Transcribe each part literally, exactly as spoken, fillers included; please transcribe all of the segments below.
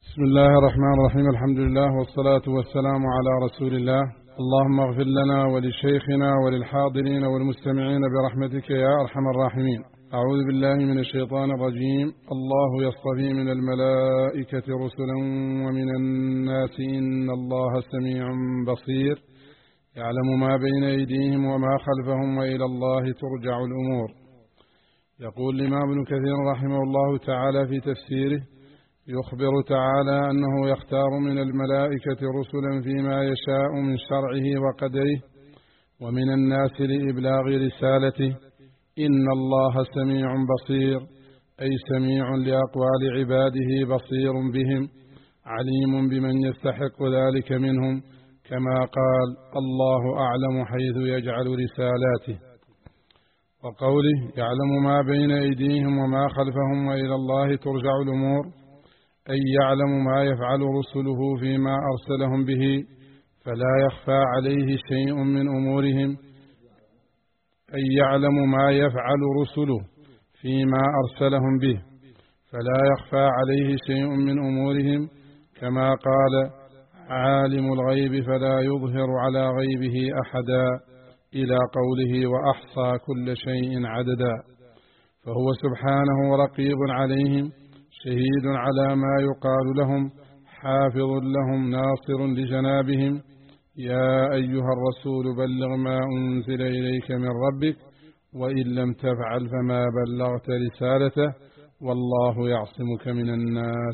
بسم الله الرحمن الرحيم. الحمد لله والصلاة والسلام على رسول الله. اللهم اغفر لنا ولشيخنا وللحاضرين والمستمعين برحمتك يا أرحم الراحمين. أعوذ بالله من الشيطان الرجيم. الله يصطفي من الملائكة رسلا ومن الناس إن الله سميع بصير يعلم ما بين أيديهم وما خلفهم وإلى الله ترجع الأمور. يقول الإمام ابن كثير رحمه الله تعالى في تفسيره: يخبر تعالى أنه يختار من الملائكة رسلا فيما يشاء من شرعه وقدره ومن الناس لإبلاغ رسالته. إن الله سميع بصير، أي سميع لأقوال عباده بصير بهم عليم بمن يستحق ذلك منهم، كما قال: الله أعلم حيث يجعل رسالاته. وقوله: يعلم ما بين أيديهم وما خلفهم وإلى الله ترجع الأمور، أي يعلم ما يفعل رسله فيما أرسلهم به فلا يخفى عليه شيء من أمورهم أي يعلم ما يفعل رسله فيما أرسلهم به فلا يخفى عليه شيء من أمورهم، كما قال: عالم الغيب فلا يظهر على غيبه أحدا، إلى قوله: وأحصى كل شيء عددا. فهو سبحانه رقيب عليهم، شهيد على ما يقال لهم، حافظ لهم، ناصر لجنابهم. يا أيها الرسول بلغ ما أنزل إليك من ربك وإن لم تفعل فما بلغت رسالته والله يعصمك من الناس.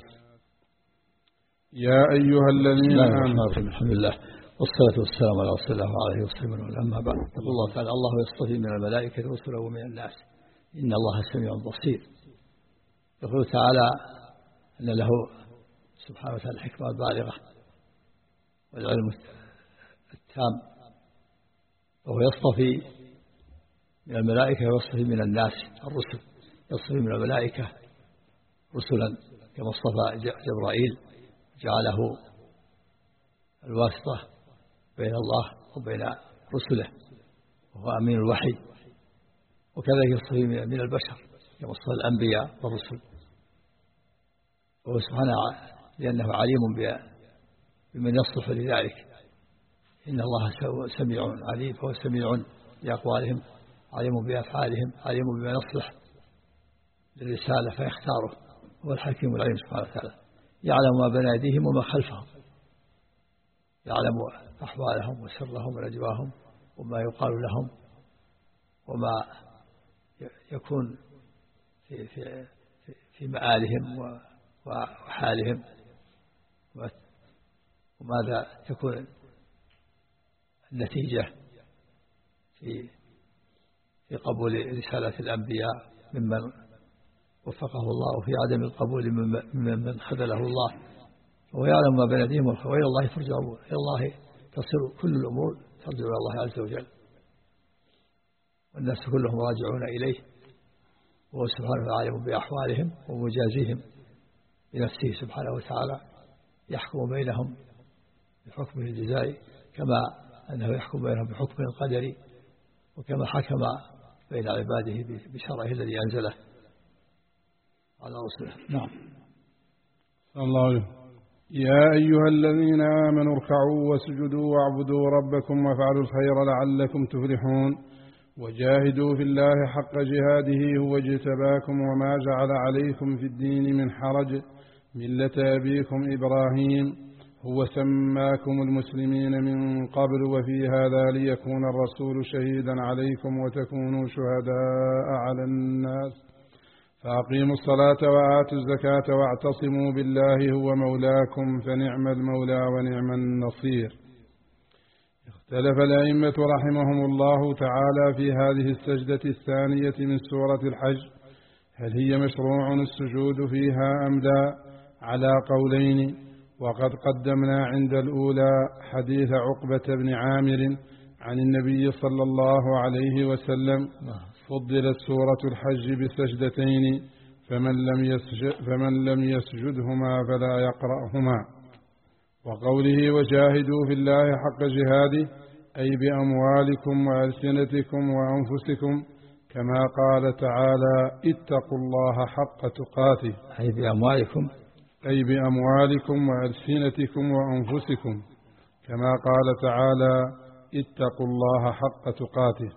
يا أيها الذين آمنوا. الحمد لله والصلاة والسلام على رسول الله وعلى آله وصحبه وسلم. أما بعد، يقول الله تعالى: الله يصطفي من الملائكة رسلا ومن الناس إن الله سميع بصير. يقول تعالى أن له سبحانه وتعالى الحكمة البالغة والعلم التام، وهو يصطفي من الملائكة ويصطفي من الناس الرسل. يصطفي من الملائكة رسلا كما اصطفى جبرائيل، جعله الواسطة بين الله وبين رسله وهو أمين الوحي. وكذلك يصطفي من البشر كما اصطفى الأنبياء والرسل. وهو سبحانه لأنه عليم بمن يصلح لذلك. إن الله سميع عليم، فهو سميع لأقوالهم، عليم بأفعالهم، عليم بما يصلح للرسالة فيختاره. هو الحكيم العليم سبحانه وتعالى، يعلم ما بين أيديهم وما خلفهم، يعلم أحوالهم وسرهم ونجواهم وما يقال لهم وما يكون في في في مآلهم وحالهم، وماذا تكون النتيجة في في قبول رسالة الأنبياء ممن وفقه الله، وفي عدم القبول ممن خذله الله. ويعلم ما بين أيديهم وإلى الله ترجع الأمور. إلى الله تصير كل الأمور، ترجع إلى الله عز وجل، والناس كلهم راجعون إليه، وهو سبحانه عالم بأحوالهم ومجازيهم بنفسه سبحانه وتعالى، يحكم بينهم بحكمه الجزائي كما أنه يحكم بينهم بحكمه القدري، وكما حكم بين عباده بشرعه الذي أنزله على رسله. نعم. الله. يا أيها الذين آمنوا اركعوا واسجدوا واعبدوا ربكم وافعلوا الخير لعلكم تفلحون. وجاهدوا في الله حق جهاده هو اجتباكم وما جعل عليكم في الدين من حرج ملة أبيكم إبراهيم هو سماكم المسلمين من قبل وفي هذا ليكون الرسول شهيدا عليكم وتكونوا شهداء على الناس. فأقيموا الصلاة وآتوا الزكاة واعتصموا بالله هو مولاكم فنعم المولى ونعم النصير. اختلف الأئمة رحمهم الله تعالى في هذه السجدة الثانية من سورة الحج، هل هي مشروع السجود فيها أم لا، على قولين. وقد قدمنا عند الأولى حديث عقبة بن عامر عن النبي صلى الله عليه وسلم: فضلت سورة الحج بسجدتين فمن لم يسجد فمن لم يسجدهما فلا يقرأهما. وقوله: وجاهدوا في الله حق جهاده، أي بأموالكم وألسنتكم وأنفسكم، كما قال تعالى: اتقوا الله حق تقاته، أي بأموالكم أي بأموالكم وألسنتكم وأنفسكم، كما قال تعالى: اتقوا الله حق تقاته.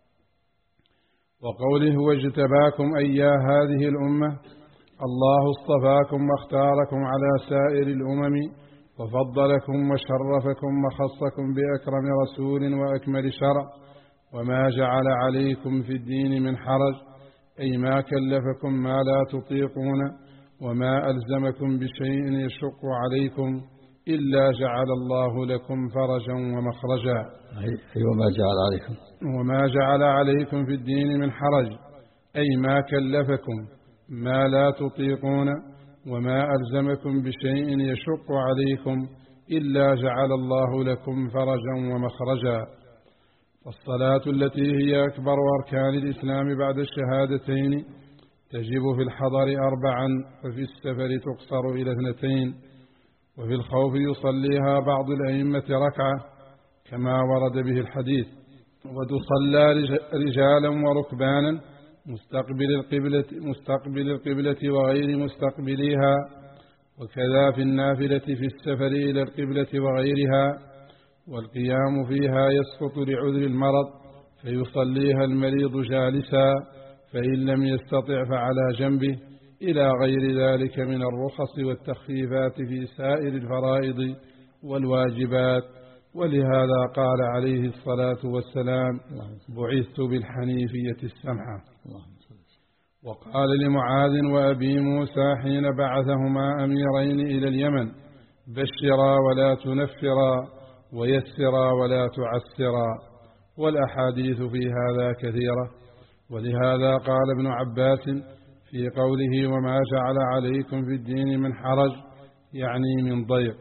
وقوله: واجتباكم أي يا هذه الأمة، الله اصطفاكم واختاركم على سائر الأمم، وفضلكم وشرفكم وخصكم بأكرم رسول وأكمل شرع، وما جعل عليكم في الدين من حرج، أي ما كلفكم ما لا تطيقون، وما ألزمكم بشيء يشق عليكم، إلا جعل الله لكم فرجا ومخرجا. أي وما جعل عليكم وما جعل عليكم في الدين من حرج، أي ما كلفكم ما لا تطيقون، وما ألزمكم بشيء يشق عليكم، إلا جعل الله لكم فرجا ومخرجا. الصلاة التي هي أكبر أركان الإسلام بعد الشهادتين تجب في الحضر أربعا، وفي السفر تقصر إلى اثنتين، وفي الخوف يصليها بعض الأئمة ركعة كما ورد به الحديث، وتصلى رجالا وركبانا مستقبل القبلة, مستقبل القبلة وغير مستقبليها، وكذا في النافلة في السفر إلى القبلة وغيرها. والقيام فيها يسقط لعذر المرض، فيصليها المريض جالسا، فإن لم يستطع فعلى جنبه، إلى غير ذلك من الرخص والتخفيفات في سائر الفرائض والواجبات. ولهذا قال عليه الصلاة والسلام: بعثت بالحنيفية السمحة. وقال لمعاذ وأبي موسى حين بعثهما أميرين إلى اليمن: بشرا ولا تنفرا، ويسرا ولا تعسرا. والأحاديث في هذا كثيرة. ولهذا قال ابن عباس في قوله: وما جعل عليكم في الدين من حرج، يعني من ضيق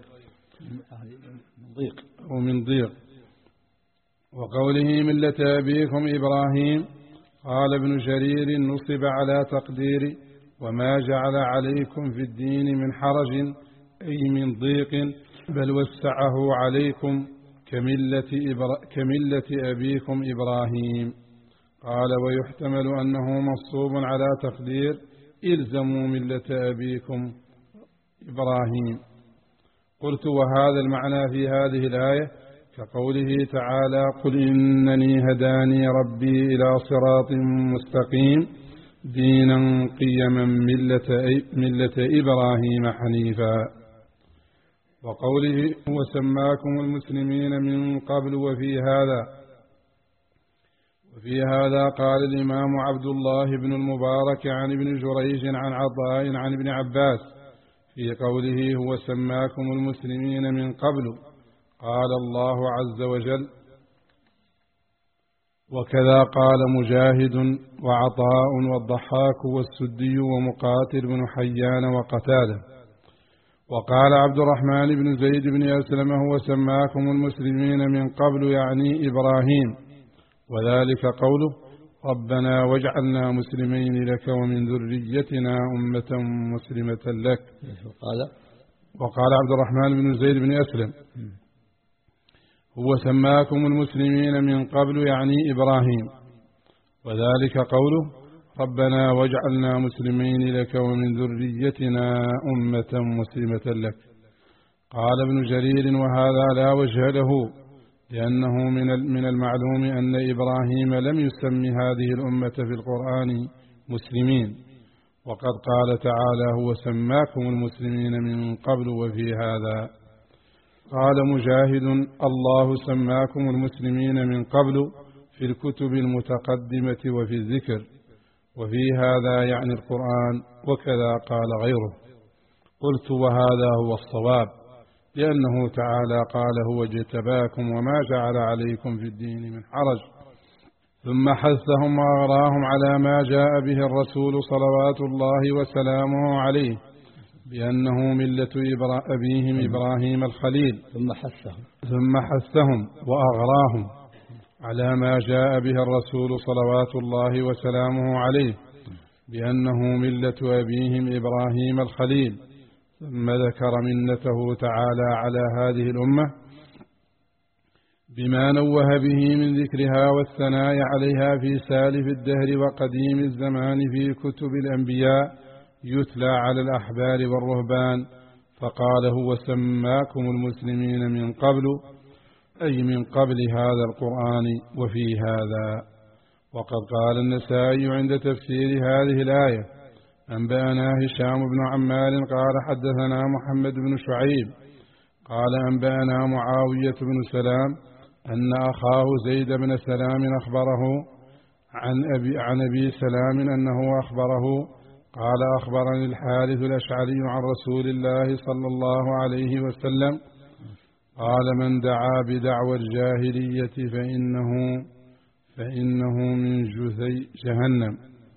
ومن ضيق. وقوله: ملة أبيكم إبراهيم، قال ابن جرير: نصب على تقدير وما جعل عليكم في الدين من حرج، أي من ضيق، بل وسعه عليكم كملة, إبرا كملة أبيكم إبراهيم. قال: ويحتمل أنه منصوب على تقدير إلزموا ملة أبيكم إبراهيم. قلت: وهذا المعنى في هذه الآية كقوله تعالى: قل إنني هداني ربي إلى صراط مستقيم دينا قيما ملة, ملة إبراهيم حنيفا. وقوله: وسماكم المسلمين من قبل وفي هذا. وفي هذا قال الإمام عبد الله بن المبارك عن ابن جريج عن عطاء عن ابن عباس في قوله: هو سماكم المسلمين من قبل، قال الله عز وجل. وكذا قال مجاهد وعطاء والضحاك والسدي ومقاتل بن حيان وقتاده. وقال عبد الرحمن بن زيد بن أسلم: هو سماكم المسلمين من قبل، يعني إبراهيم، وذلك قوله: ربنا واجعلنا مسلمين لك ومن ذريتنا أمة مسلمة لك. وقال عبد الرحمن بن زيد بن أسلم: هو سماكم المسلمين من قبل، يعني إبراهيم، وذلك قوله: ربنا واجعلنا مسلمين لك ومن ذريتنا أمة مسلمة لك. قال ابن جرير: وهذا لا وجه له، لأنه من المعلوم أن إبراهيم لم يسم هذه الأمة في القرآن مسلمين، وقد قال تعالى: هو سماكم المسلمين من قبل وفي هذا. قال مجاهد: الله سماكم المسلمين من قبل في الكتب المتقدمة وفي الذكر، وفي هذا يعني القرآن، وكذا قال غيره. قلت: وهذا هو الصواب، لأنه تعالى قال: هو اجتباكم وما جعل عليكم في الدين من حرج، ثم حثهم وأغراهم على ما جاء به الرسول صلوات الله وسلامه عليه بأنه ملة أبيهم إبراهيم الخليل، ثم حثهم ثم حثهم وأغراهم على ما جاء به الرسول صلوات الله وسلامه عليه بأنه ملة أبيهم إبراهيم الخليل، ثم ذكر منته تعالى على هذه الأمة بما نوه به من ذكرها والثناء عليها في سالف الدهر وقديم الزمان في كتب الأنبياء يتلى على الأحبار والرهبان فقال هو سماكم المسلمين من قبل، أي من قبل هذا القرآن وفي هذا. وقد قال النسائي عند تفسير هذه الآية: أنبأنا هشام بن عمار قال حدثنا محمد بن شعيب قال أنبأنا معاوية بن سلام أن أخاه زيد بن سلام أخبره عن أبي, عن أبي سلام أنه أخبره قال أخبرني الحارث الأشعري عن رسول الله صلى الله عليه وسلم قال: من دعا بدعوى الجاهلية فإنه فإنه من جثي جهنم.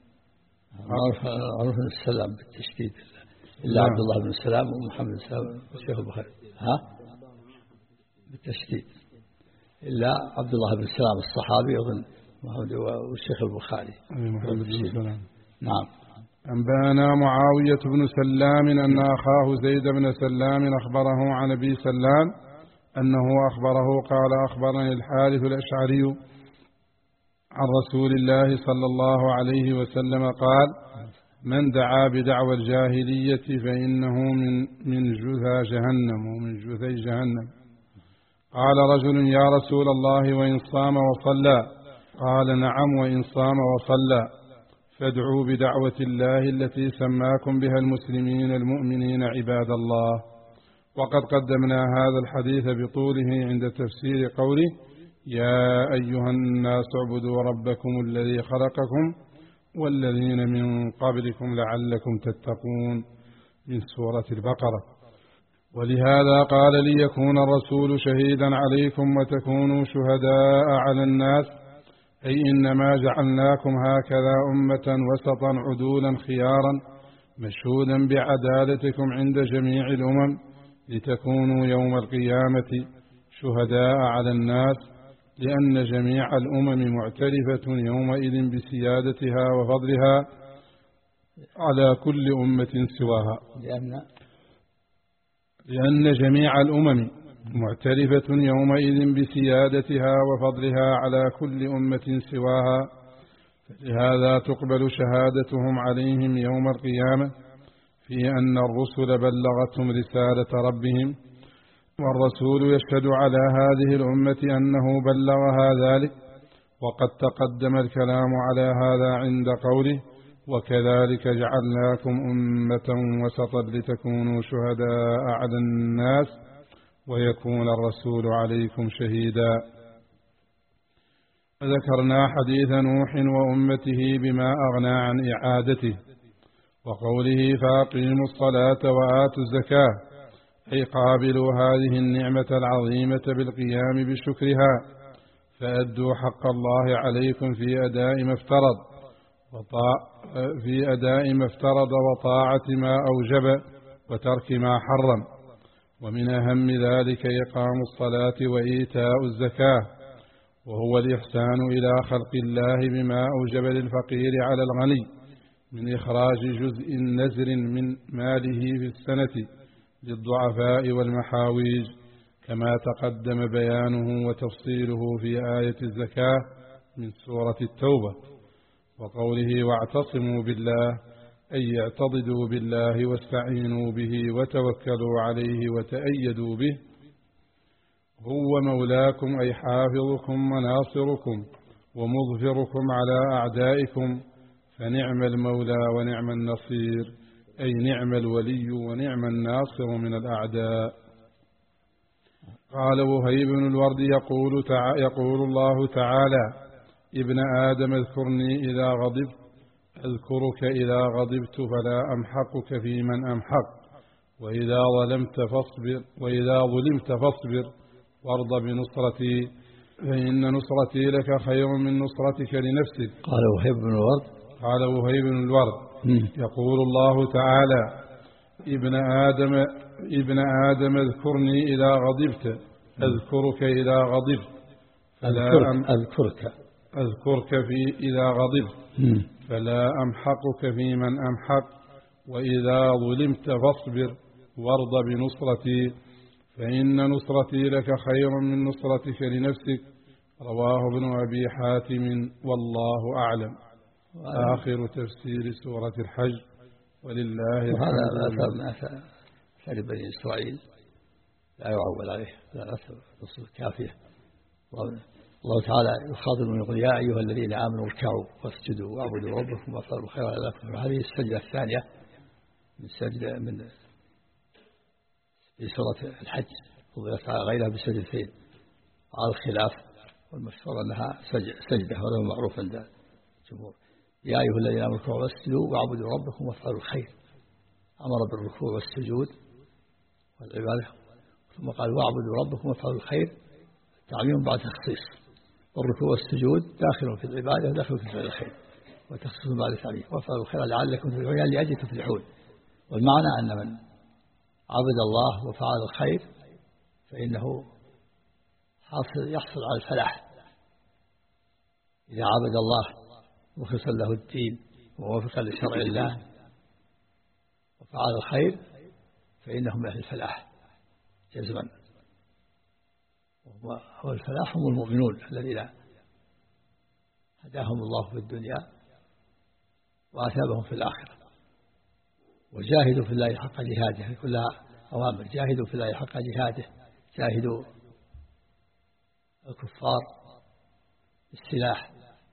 عرف السلام بالتشديد إلا عبد الله بن السلام ومحمد بن سلام والشيخ البخاري، ها بالتشديد إلا عبد الله بن السلام الصحابي أظن والشيخ البخاري. نعم. أنبأنا معاوية بن سلام أن أخاه زيد بن سلام أخبره عن أبي سلام أنه أخبره قال أخبرني الحارث الأشعري عن رسول الله صلى الله عليه وسلم قال: من دعا بدعوى الجاهلية فإنه من من جثى جهنم ومن جثي جهنم. قال رجل: يا رسول الله وإن صام وصلى؟ قال: نعم وإن صام وصلى، فادعوا بدعوة الله التي سماكم بها المسلمين المؤمنين عباد الله. وقد قدمنا هذا الحديث بطوله عند تفسير قوله: يا أيها الناس اعبدوا ربكم الذي خلقكم والذين من قبلكم لعلكم تتقون من سورة البقرة. ولهذا قال: ليكون الرسول شهيدا عليكم وتكونوا شهداء على الناس، أي إنما جعلناكم هكذا أمة وسطا عدولا خيارا مشهودا بعدالتكم عند جميع الأمم لتكونوا يوم القيامة شهداء على الناس، لأن جميع الأمم معترفة يومئذ بسيادتها وفضلها على كل أمة سواها، لأن لأن جميع الأمم معترفة يومئذ بسيادتها وفضلها على كل أمة سواها، فلهذا تقبل شهادتهم عليهم يوم القيامة في أن الرسل بلغتهم رسالة ربهم، والرسول يشهد على هذه الأمة أنه بلغها ذلك. وقد تقدم الكلام على هذا عند قوله: وكذلك جعلناكم أمة وسطا لتكونوا شهداء على الناس ويكون الرسول عليكم شهيدا. ذكرنا حديث نوح وأمته بما أغنى عن إعادته، وقوله: فأقيموا الصلاة وآتوا الزكاة، أي قابلوا هذه النعمة العظيمة بالقيام بشكرها، فأدوا حق الله عليكم في أداء ما افترض في أداء ما افترض وطاعة ما أوجب وترك ما حرم. ومن أهم ذلك إقام الصلاة وإيتاء الزكاة، وهو الإحسان إلى خلق الله بما أوجب للفقير على الغني من إخراج جزء نزر من ماله في السنة للضعفاء والمحاويج، كما تقدم بيانه وتفصيله في آية الزكاة من سورة التوبة. وقوله: واعتصموا بالله، أي اعتضدوا بالله واستعينوا به وتوكلوا عليه وتأيدوا به، هو مولاكم أي حافظكم وناصركم ومظفركم على أعدائكم، فنعم المولى ونعم النصير، أي نعم الولي ونعم الناصر من الأعداء. قال وهيب بن الورد يقول, تع... يقول الله تعالى: ابن آدم اذكرني إذا غضبت أذكرك إذا غضبت فلا أمحقك في من أمحق، وإذا ظلمت فاصبر وإذا ظلمت فاصبر وارض بنصرتي فإن نصرتي لك خير من نصرتك لنفسك. قال وهيب بن الورد قال وهيب بن الورد يقول الله تعالى: ابن آدم ابن آدم اذكرني إذا غضبت أذكرك إذا غضبت فلا أذكرك, أذكرك أذكرك في إذا غضبت فلا أمحقك في من أمحق، وإذا ظلمت فاصبر وارض بنصرتي فإن نصرتي لك خير من نصرتك لنفسك. رواه ابن أبي حاتم والله أعلم. آخر تفسير سورة الحج، ولله الحمد. هذا شر بني إسرائيل لا يعول عليه لا نصر كافية. الله تعالى يخاطب يقول يا أيها الذين آمنوا اركعوا واسجدوا واعبدوا ربكم وافعلوا الخير لكم. هذه السجدة الثانية من سجدة من في سورة الحج وضيف على غيرها بسجدتين على الخلاف، والمشهور أنها سجدة وله معروف عند الجمهور. يا أيها الذين آمنوا اركعوا واسجدوا واعبدوا ربكم وافعلوا الخير، أمر بالركوع والسجود والعبادة، ثم قال واعبدوا ربكم وافعلوا الخير، تعميم بعد تخصيص، والركوع والسجود داخل في العبادة وداخل في فعل الخير، وتخصيص بعد تعميم، وافعلوا الخير لعلكم تفلحون يعني لأجل تفلحون. والمعنى أن من عبد الله وفعل الخير فإنه حاصل يحصل على الفلاح. إذا عبد الله مخلصا له الدين ووفقا لشرع الله وفعل الخير فإنهم من أهل الفلاح جزما. والفلاح هم المؤمنون الذين هداهم الله في الدنيا وأثابهم في الآخرة. وجاهدوا في الله حق جهاده، كلها أوامر، جاهدوا في الله حق جهاده، جاهدوا الكفار بالسلاح،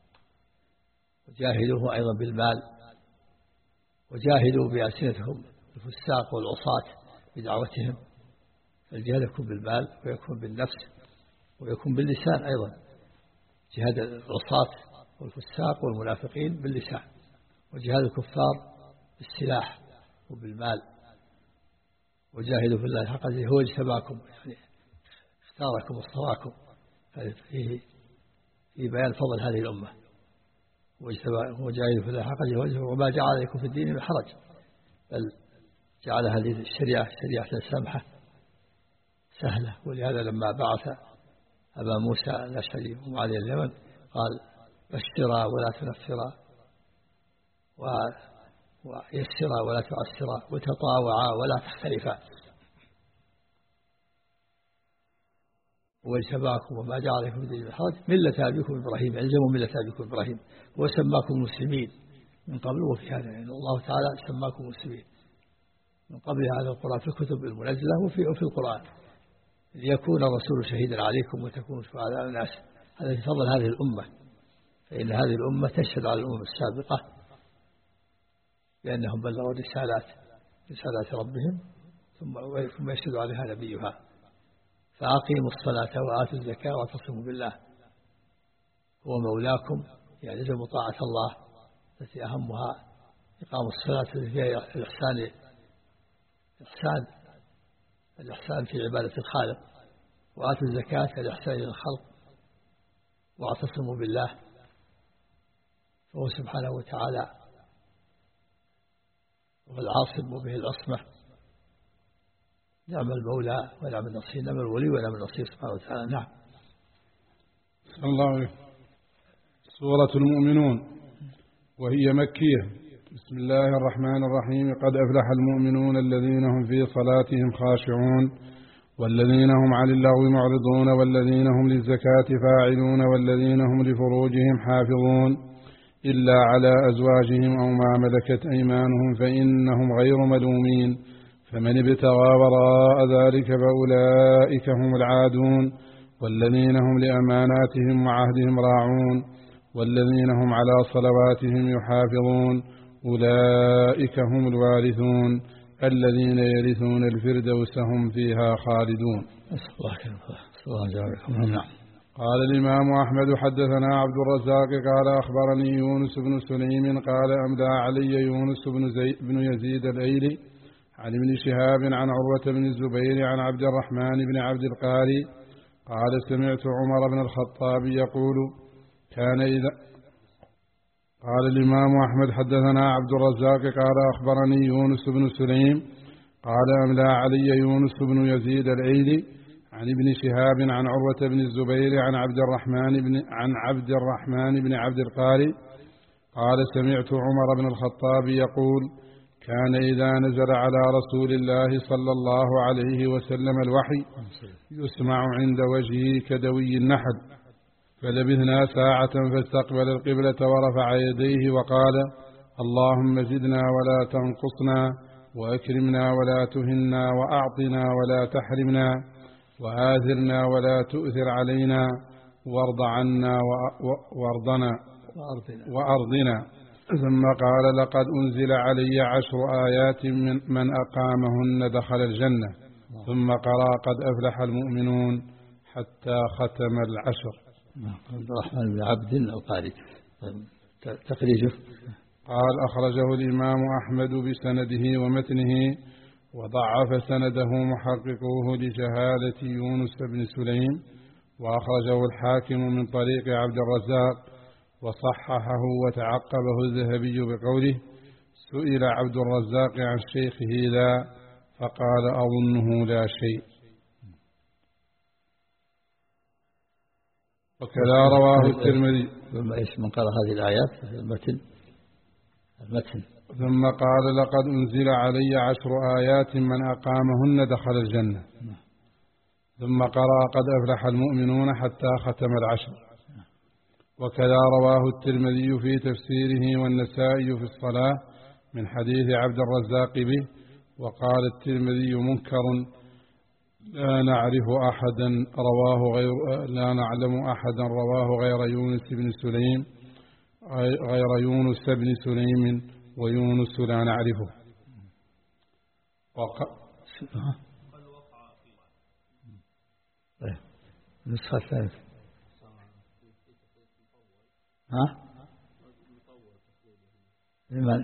وجاهدوه أيضا بالمال، وجاهدوا بألسنتهم الفساق والعصاة بدعوتهم. فالجهاد يكون بالمال ويكون بالنفس ويكون باللسان أيضا، جهاد العصاة والفساق والمنافقين باللسان، وجهاد الكفار بالسلاح وبالمال. وجاهدوا في الله حق جهاده هو اجتباكم يعني اختاركم واصطفاكم. فيه في بيان فضل هذه الأمة. وجاهدوا في الله حق جهاده وما جعل عليكم في الدين من حرج، بل جعل هذه الشريعة شريعة سمحة سهلة. ولهذا لما بعث أبا موسى الأشعري ومعالي اليمن قال بشرا ولا تنفرا ويسرا ولا تعسرا وتطاوعا ولا تختلفا واجتباكم وما جعل عليكم في الدين من حرج ملة أبيكم إبراهيم، ألزموا ملة أبيكم إبراهيم وسماكم مسلمين من قبل وفي هذا. يعني الله تعالى سماكم مسلمين من قبل هذا القرآن في الكتب المنزلة وفي وفي القرآن ليكون الرسول شهيدا عليكم وتكونوا شهداء على الناس. هذا في فضل هذه الأمة، فإن هذه الأمة تشهد على الأمم السابقة لأنهم بلغوا رسالات رسالات ربهم ثم ثم يشهد عليها نبيها. فأقيموا الصلاة وآتوا الزكاة واعتصموا بالله هو مولاكم، يعني لزموا طاعة الله التي أهمها إقام الصلاة التي فيها الإحسان الإحسان الإحسان في عبادة الخالق، وآتوا الزكاة الإحسان إلى الخلق، واعتصموا بالله فهو سبحانه وتعالى والعاصم وبه العصمة. نعم المولى ونعم النصير، نعم الولي ونعم النصير سبحانه وتعالى. نعم. الله عليه. سورة المؤمنون وهي مكية. بسم الله الرحمن الرحيم. قد أفلح المؤمنون الذين هم في صلاتهم خاشعون والذين هم عن اللغو معرضون والذين هم للزكاة فاعلون والذين هم لفروجهم حافظون إلا على أزواجهم أو ما ملكت أيمانهم فإنهم غير ملومين فمن ابتغى وراء ذلك فأولئك هم العادون والذين هم لأماناتهم وعهدهم راعون والذين هم على صلواتهم يحافظون أولئك هم الوارثون الذين يرثون الفردوس هم فيها خالدون. قال الإمام أحمد حدثنا عبد الرزاق قال أخبرني يونس بن سليم قال أملى علي يونس بن, زي بن يزيد الأيلي عن ابن شهاب عن عروة بن الزبير عن عبد الرحمن بن عبد القاري قال سمعت عمر بن الخطاب يقول كان إذا قال الإمام أحمد حدثنا عبد الرزاق قال أخبرني يونس بن سليم قال أملى علي يونس بن يزيد الأيلي عن ابن شهاب عن عروة بن الزبير عن عبد الرحمن بن عن عبد الرحمن بن عبد القاري قال سمعت عمر بن الخطاب يقول كان إذا نزل على رسول الله صلى الله عليه وسلم الوحي يسمع عند وجهه كدوي النحل فلبثنا ساعة فاستقبل القبلة ورفع يديه وقال اللهم زدنا ولا تنقصنا وأكرمنا ولا تهنا، وأعطنا ولا تحرمنا، وآثرنا ولا تؤثر علينا، وارض عنا وارضنا وأرضنا. ثم قال: لقد أنزل علي عشر آيات من, من أقامهن دخل الجنة. ثم قرأ: قد أفلح المؤمنون، حتى ختم العشر. عبد الرحمن بن عبد القاري. تخريجه قال: أخرجه الإمام أحمد بسنده ومتنه، وضعف سنده محققوه لجهالة يونس بن سليم، وأخرجه الحاكم من طريق عبد الرزاق وصححه، وتعقبه الذهبي بقوله: سئل عبد الرزاق عن شيخه لا، فقال: أظنه لا شيء. وكذا رواه الترمذي. ثم ايش من قرأ هذه الآيات في المتن المتن ثم قال: لقد أنزل علي عشر آيات من أقامهن دخل الجنة. ثم قرأ: قد أفلح المؤمنون، حتى ختم العشر. وكذا رواه الترمذي في تفسيره، والنسائي في الصلاة من حديث عبد الرزاق به. وقال الترمذي: منكر، لا نعرف أحدا رواه غير لا نعلم أحدا رواه غير يونس بن سليم غير يونس بن سليم ويونس لا نعرفه. وق... النسخة الثالثة ها؟ لمن؟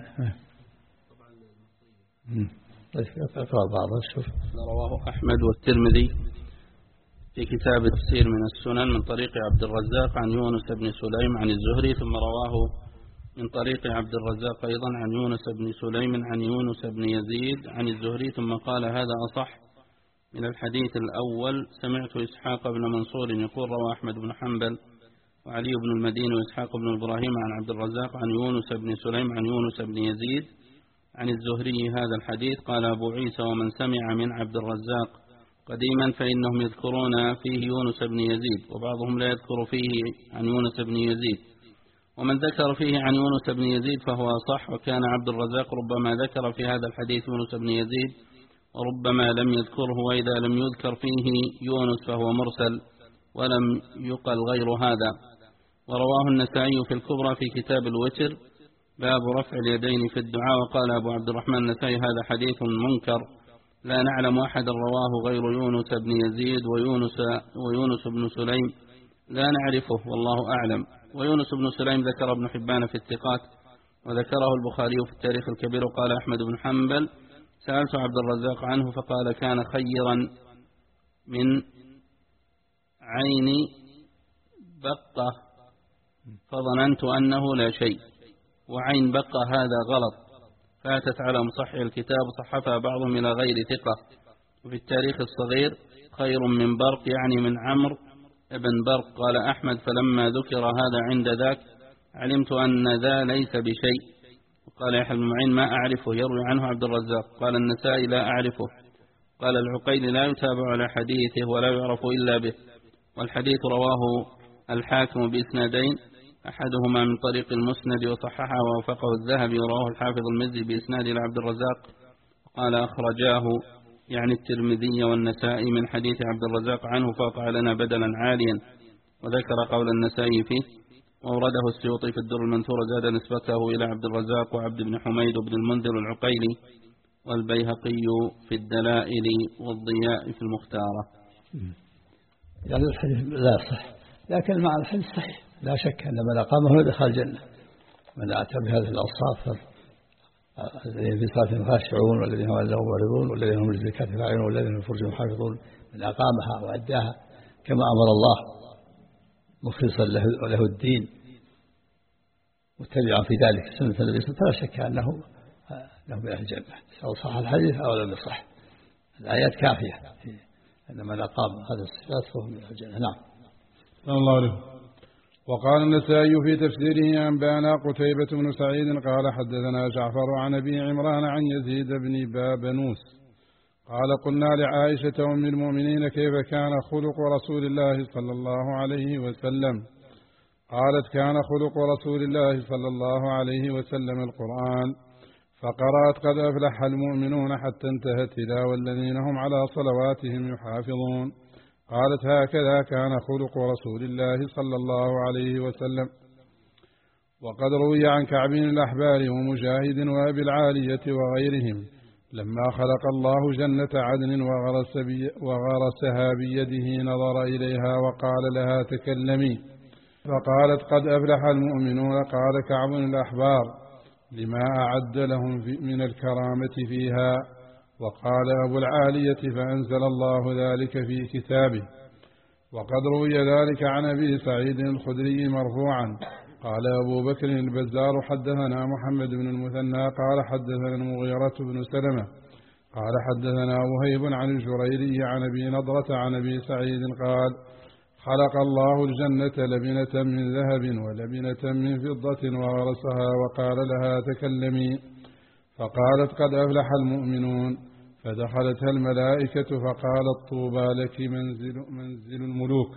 اقرأ بعضها شوف. رواه أحمد والترمذي في كتاب التفسير من السنن من طريق عبد الرزاق عن يونس بن سليم عن الزهري، ثم رواه من طريق عبد الرزاق أيضا عن يونس بن سليم عن يونس بن يزيد عن الزهري، ثم قال: هذا أصح من الحديث الأول. سمعت إسحاق بن منصور يقول: روى أحمد بن حنبل وعلي بن المديني وإسحاق بن إبراهيم عن عبد الرزاق عن يونس بن سليم عن يونس بن يزيد عن الزهري هذا الحديث. قال أبو عيسى: ومن سمع من عبد الرزاق قديما فإنهم يذكرون فيه يونس بن يزيد، وبعضهم لا يذكر فيه عن يونس بن يزيد، ومن ذكر فيه عن يونس بن يزيد فهو صح. وكان عبد الرزاق ربما ذكر في هذا الحديث يونس بن يزيد وربما لم يذكره، وإذا لم يذكر فيه يونس فهو مرسل ولم يقل غير هذا. ورواه النسائي في الكبرى في كتاب الوتر باب رفع اليدين في الدعاء. وقال أبو عبد الرحمن النسائي: هذا حديث منكر، لا نعلم أحدا رواه غير يونس بن يزيد ويونس, ويونس بن سليم لا نعرفه والله أعلم. ويونس بن سليم ذكر ابن حبان في الثقات، وذكره البخاري في التاريخ الكبير. وقال أحمد بن حنبل: سألت عبد الرزاق عنه فقال: كان خيرا من عين بقة، فظننت أنه لا شيء. وعين بقى هذا غلط، فاتت على مصحح الكتاب صحفها بعضهم إلى غير ثقة. وفي التاريخ الصغير: خير من برق، يعني من عمرو ابن برق. قال أحمد: فلما ذكر هذا عند ذاك علمت أن ذا ليس بشيء. وقال يحيى بن معين: ما أعرفه، يروي عنه عبد الرزاق. قال النسائي: لا أعرفه. قال العقيلي: لا يتابع على حديثه ولا يعرف إلا به. والحديث رواه الحاكم بإسنادين، أحدهما من طريق المسند وصححه ووافقه الذهبي، ورواه الحافظ المزي بإسناد إلى عبد الرزاق. قال أخرجاه يعني الترمذي والنسائي من حديث عبد الرزاق عنه، فوقع لنا بدلا عاليا. وذكر قول النسائي فيه. وورده السيوطي في الدر المنثور، زاد نسبته إلى عبد الرزاق وعبد بن حميد وابن المنذر العقيلي، والبيهقي في الدلائل والضياء في المختارة. يعني الحديث لا صح، لكن مع الحديث صحيح، لا شك أن من أقامه دخل الجنة. من أتى بهذه الأوصاف: الذين في صلاتهم خاشعون، والذين هم لهم معرضون، والذين هم للزكاة فاعلون، والذين هم لفروجهم حافظون. من أقامها وأداها كما أمر الله مخلصا له, له الدين متبعا في ذلك سنة النبي صلى الله عليه وسلم، فلا شك أنه له من أهل الجنة، سواء صح الحديث أو لم يصح. الآيات كافية أن من أقام هذا الصفات فهو من أهل الجنة. نعم. الله عليه. وقال النسائي في تفسيره: أنبانا قتيبة بن سعيد قال حدثنا جعفر عن أبي عمران عن يزيد بن بابنوس قال: قلنا لعائشة أم المؤمنين: كيف كان خلق رسول الله صلى الله عليه وسلم؟ قالت: كان خلق رسول الله صلى الله عليه وسلم القرآن، فقرأت قد أفلح المؤمنون حتى انتهت إلى والذين هم على صلواتهم يحافظون. قالت هكذا كان خلق رسول الله صلى الله عليه وسلم. وقد روي عن كعب الأحبار ومجاهد وأبي العالية وغيرهم لما خلق الله جنة عدن وغرس بي وغرسها بيده نظر إليها وقال لها تكلمي، فقالت قد أفلح المؤمنون. قال كعب الأحبار لما أعد لهم من الكرامة فيها. وقال أبو العالية فأنزل الله ذلك في كتابه. وقد روي ذلك عن أبي سعيد الخدري مرفوعا قال أبو بكر البزار حدثنا محمد بن المثنى قال حدثنا المغيرة بن سلمة قال حدثنا وهيب عن الجريري عن أبي نضرة عن أبي سعيد قال خلق الله الجنة لبنة من ذهب ولبنة من فضة وغرسها وقال لها تكلمي، فقالت قد أفلح المؤمنون. فدخلتها الملائكة فقالت طوبى لك منزل, منزل الملوك.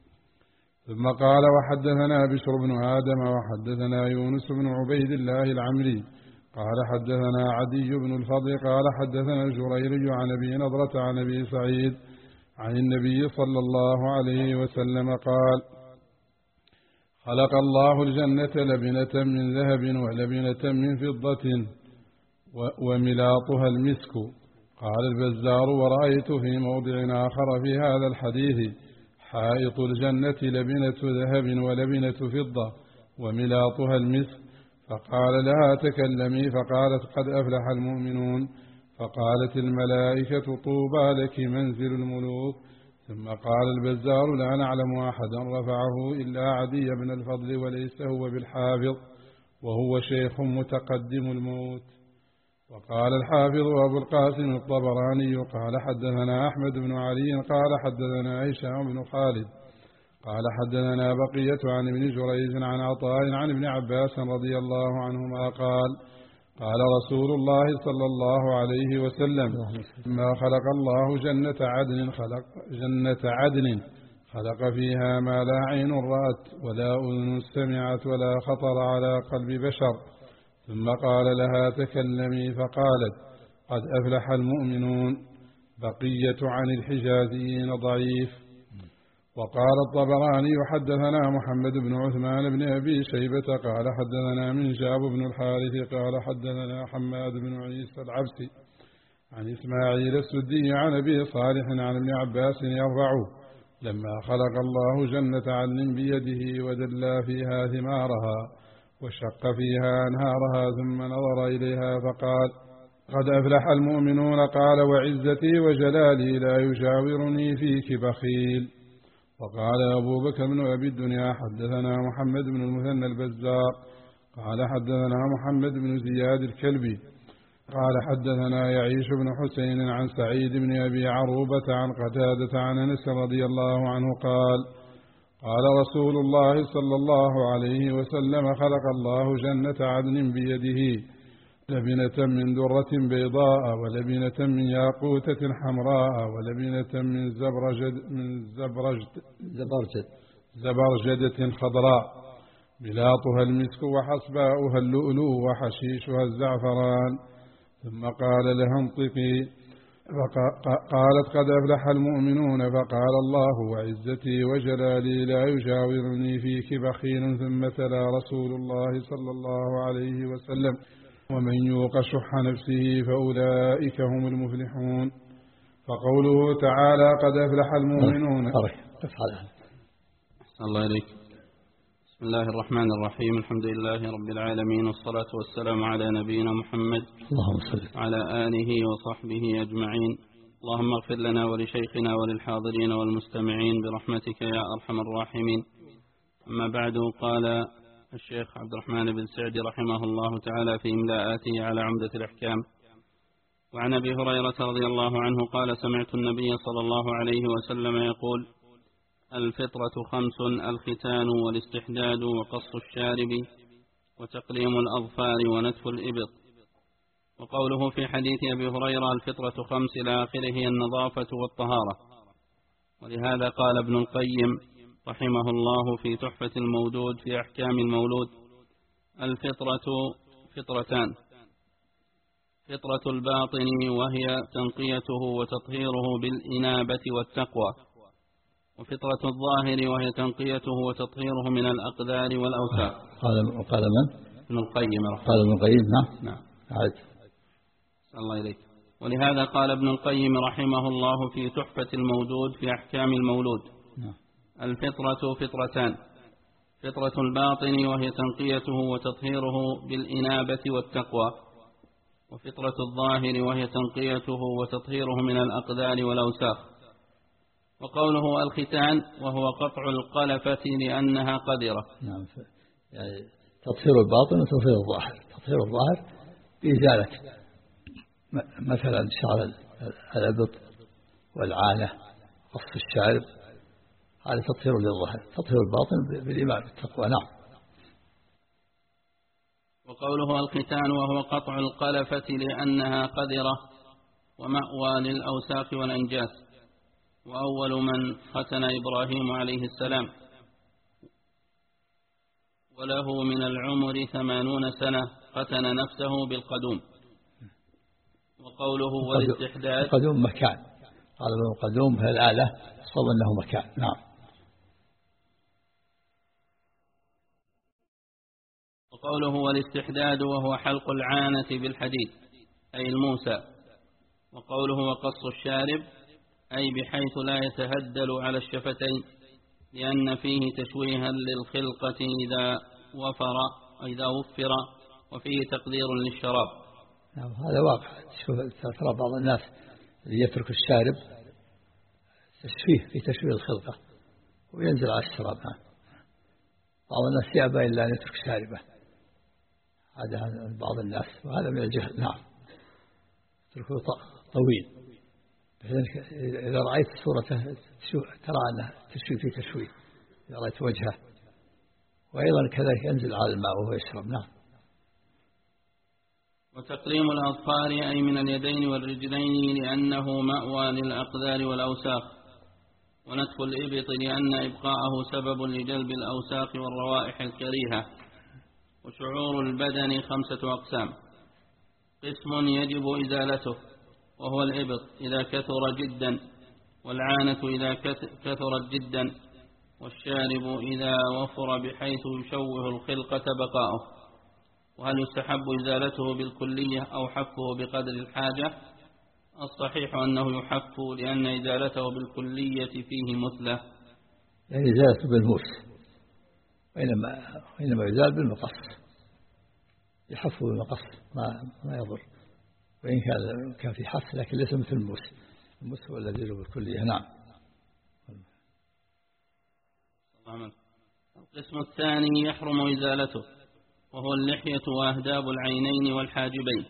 ثم قال وحدثنا بشر بن آدم وحدثنا يونس بن عبيد الله العمري قال حدثنا عدي بن الفضل قال حدثنا الجريري عن أبي نضرة عن أبي سعيد عن النبي صلى الله عليه وسلم قال خلق الله الجنة لبنة من ذهب ولبنة من فضة وملاطها المسك. قال البزار ورأيت في موضع آخر في هذا الحديث حائط الجنة لبنة ذهب ولبنة فضة وملاطها المسك. فقال لها تكلمي، فقالت قد أفلح المؤمنون. فقالت الملائكة طوبى لك منزل الملوك. ثم قال البزار لا نعلم أحدا رفعه إلا عدي بن الفضل وليس هو بالحافظ وهو شيخ متقدم الموت. وقال الحافظ أبو القاسم الطبراني قال حدثنا أحمد بن علي قال حدثنا هشام بن خالد قال حدثنا بقية عن ابن جريج عن عطاء عن ابن عباس رضي الله عنهما قال قال رسول الله صلى الله عليه وسلم ما خلق الله جنة عدن خلق جنة عدن خلق فيها ما لا عين رأت ولا أذن سمعت ولا خطر على قلب بشر. ثم قال لها تكلمي، فقالت قد أفلح المؤمنون. بقية عن الحجازيين ضعيف. وقال الطبراني حدثنا محمد بن عثمان بن أبي شيبة قال حدثنا منجاب بن الحارث قال حدثنا حماد بن عيسى العبسي عن إسماعيل السدي عن أبي صالح عن ابن عباس يرفعه لما خلق الله جنة عدن بيده ودلى فيها ثمارها وشق فيها أنهارها ثم نظر إليها فقال قد أفلح المؤمنون. قال وعزتي وجلالي لا يجاورني فيك بخيل. وقال أبو بكر بن أبي الدنيا حدثنا محمد بن المثنى البزار قال حدثنا محمد بن زياد الكلبي قال حدثنا يعيش بن حسين عن سعيد بن أبي عروبة عن قتادة عن أنس رضي الله عنه قال قال رسول الله صلى الله عليه وسلم خلق الله جنة عدن بيده لبنة من درة بيضاء ولبنة من ياقوتة حمراء ولبنة من زبرجد من زبرجد زبرجد زبرجدة خضراء بلاطها المسك وحصباؤها اللؤلؤ وحشيشها الزعفران. ثم قال لها انطقي، فقالت قد أفلح المؤمنون. فقال الله وعزتي وجلالي لا يجاورني فيك بخيل. ثم تلا رسول الله صلى الله عليه وسلم ومن يوق شح نفسه فأولئك هم المفلحون. فقوله تعالى قد أفلح المؤمنون. أحسن الله إليك. بسم الله الرحمن الرحيم. الحمد لله رب العالمين والصلاة والسلام على نبينا محمد وعلى آله وصحبه أجمعين. اللهم اغفر لنا ولشيخنا وللحاضرين والمستمعين برحمتك يا أرحم الراحمين. أما بعد، قال الشيخ عبد الرحمن بن سعدي رحمه الله تعالى في إملاءاته على عمدة الأحكام: وعن أبي هريرة رضي الله عنه قال سمعت النبي صلى الله عليه وسلم يقول: الفطرة خمس: الختان والاستحداد وقص الشارب وتقليم الأظفار ونتف الإبط. وقوله في حديث أبي هريرة الفطرة خمس إلى آخره هي النظافة والطهارة. ولهذا قال ابن القيم رحمه الله في تحفة المودود في أحكام المولود: الفطرة فطرتان: فطرة الباطن وهي تنقيته وتطهيره بالإنابة والتقوى، وفطرة الظاهر وهي تنقيته وتطهيره من الأقدار والأوساخ. قال قال من؟ ابن القيم قال ابن القيم. نعم نعم عاد. الله إليك. ولهذا قال ابن القيم رحمه الله في تحفة المودود في أحكام المولود: نعم. الفطرة فطرتان: فطرة الباطن وهي تنقيته وتطهيره بالإنابة والتقوى، وفطرة الظاهر وهي تنقيته وتطهيره من الأقدار والأوساخ. وقوله الختان وهو قطع القلفة لأنها قذرة. نعم، يعني تطهير الباطن وتطهير الظاهر. تطهير الظاهر بإزالة مثلا شعر الأبط والعانة، قص الشارب، هذا تطهير للظاهر. تطهير الباطن بالإيمان بالتقوى. نعم. وقوله الختان وهو قطع القلفة لأنها قذرة ومأوى للأوساخ والأنجاس. وأول من ختن إبراهيم عليه السلام وله من العمر ثمانون سنة ختن نفسه بالقدوم. وقوله والاستحداد. القدوم مكان، قال القدوم هي الآلة، صب أنه مكان. نعم. وقوله والاستحداد وهو حلق العانة بالحديد أي الموسى. وقوله وقص الشارب أي بحيث لا يتهدل على الشفتين، لأن فيه تشويها للخلقة إذا وفر إذا وفر وفيه تقدير للشراب. نعم، هذا واقع. ترى بعض الناس يترك الشارب تشويه في تشويه الخلقة وينزل على الشراب. بعض الناس يأبى إلا أن يترك شاربه، هذا بعض الناس، وهذا من الجهل. نعم، تركه طويل بحيث إذا رأيت صورته ترى أنه تشوي في تشويه، إذا رأيت وجهه. وأيضا كذلك ينزل على الماء وهو يشرب. نعم. وتقليم الأظفار أي من اليدين والرجلين لأنه مأوى للأقدار والأوساخ. ونتف الإبط لأن إبقاءه سبب لجلب الأوساخ والروائح الكريهة. وشعور البدن خمسة أقسام: قسم يجب إزالته وهو الإبط إذا كثر جدا، والعانة إذا كثرت جدا، والشارب إذا وفر بحيث يشوه الخلقة بقاؤه. وهل يستحب إزالته بالكلية أو حفه بقدر الحاجة؟ الصحيح أنه يحف، لأن إزالته بالكلية فيه مثلة، يعني إزالته بالموس، وإنما وإنما يزال بالمقص، يحف بالمقص ما ما يضر، وإن كان كان في حف لكن ليس مثل الموس. الموس هو الذي يزال بالكلية. نعم. القسم الثاني يحرم إزالته وهو اللحية وأهداب العينين والحاجبين.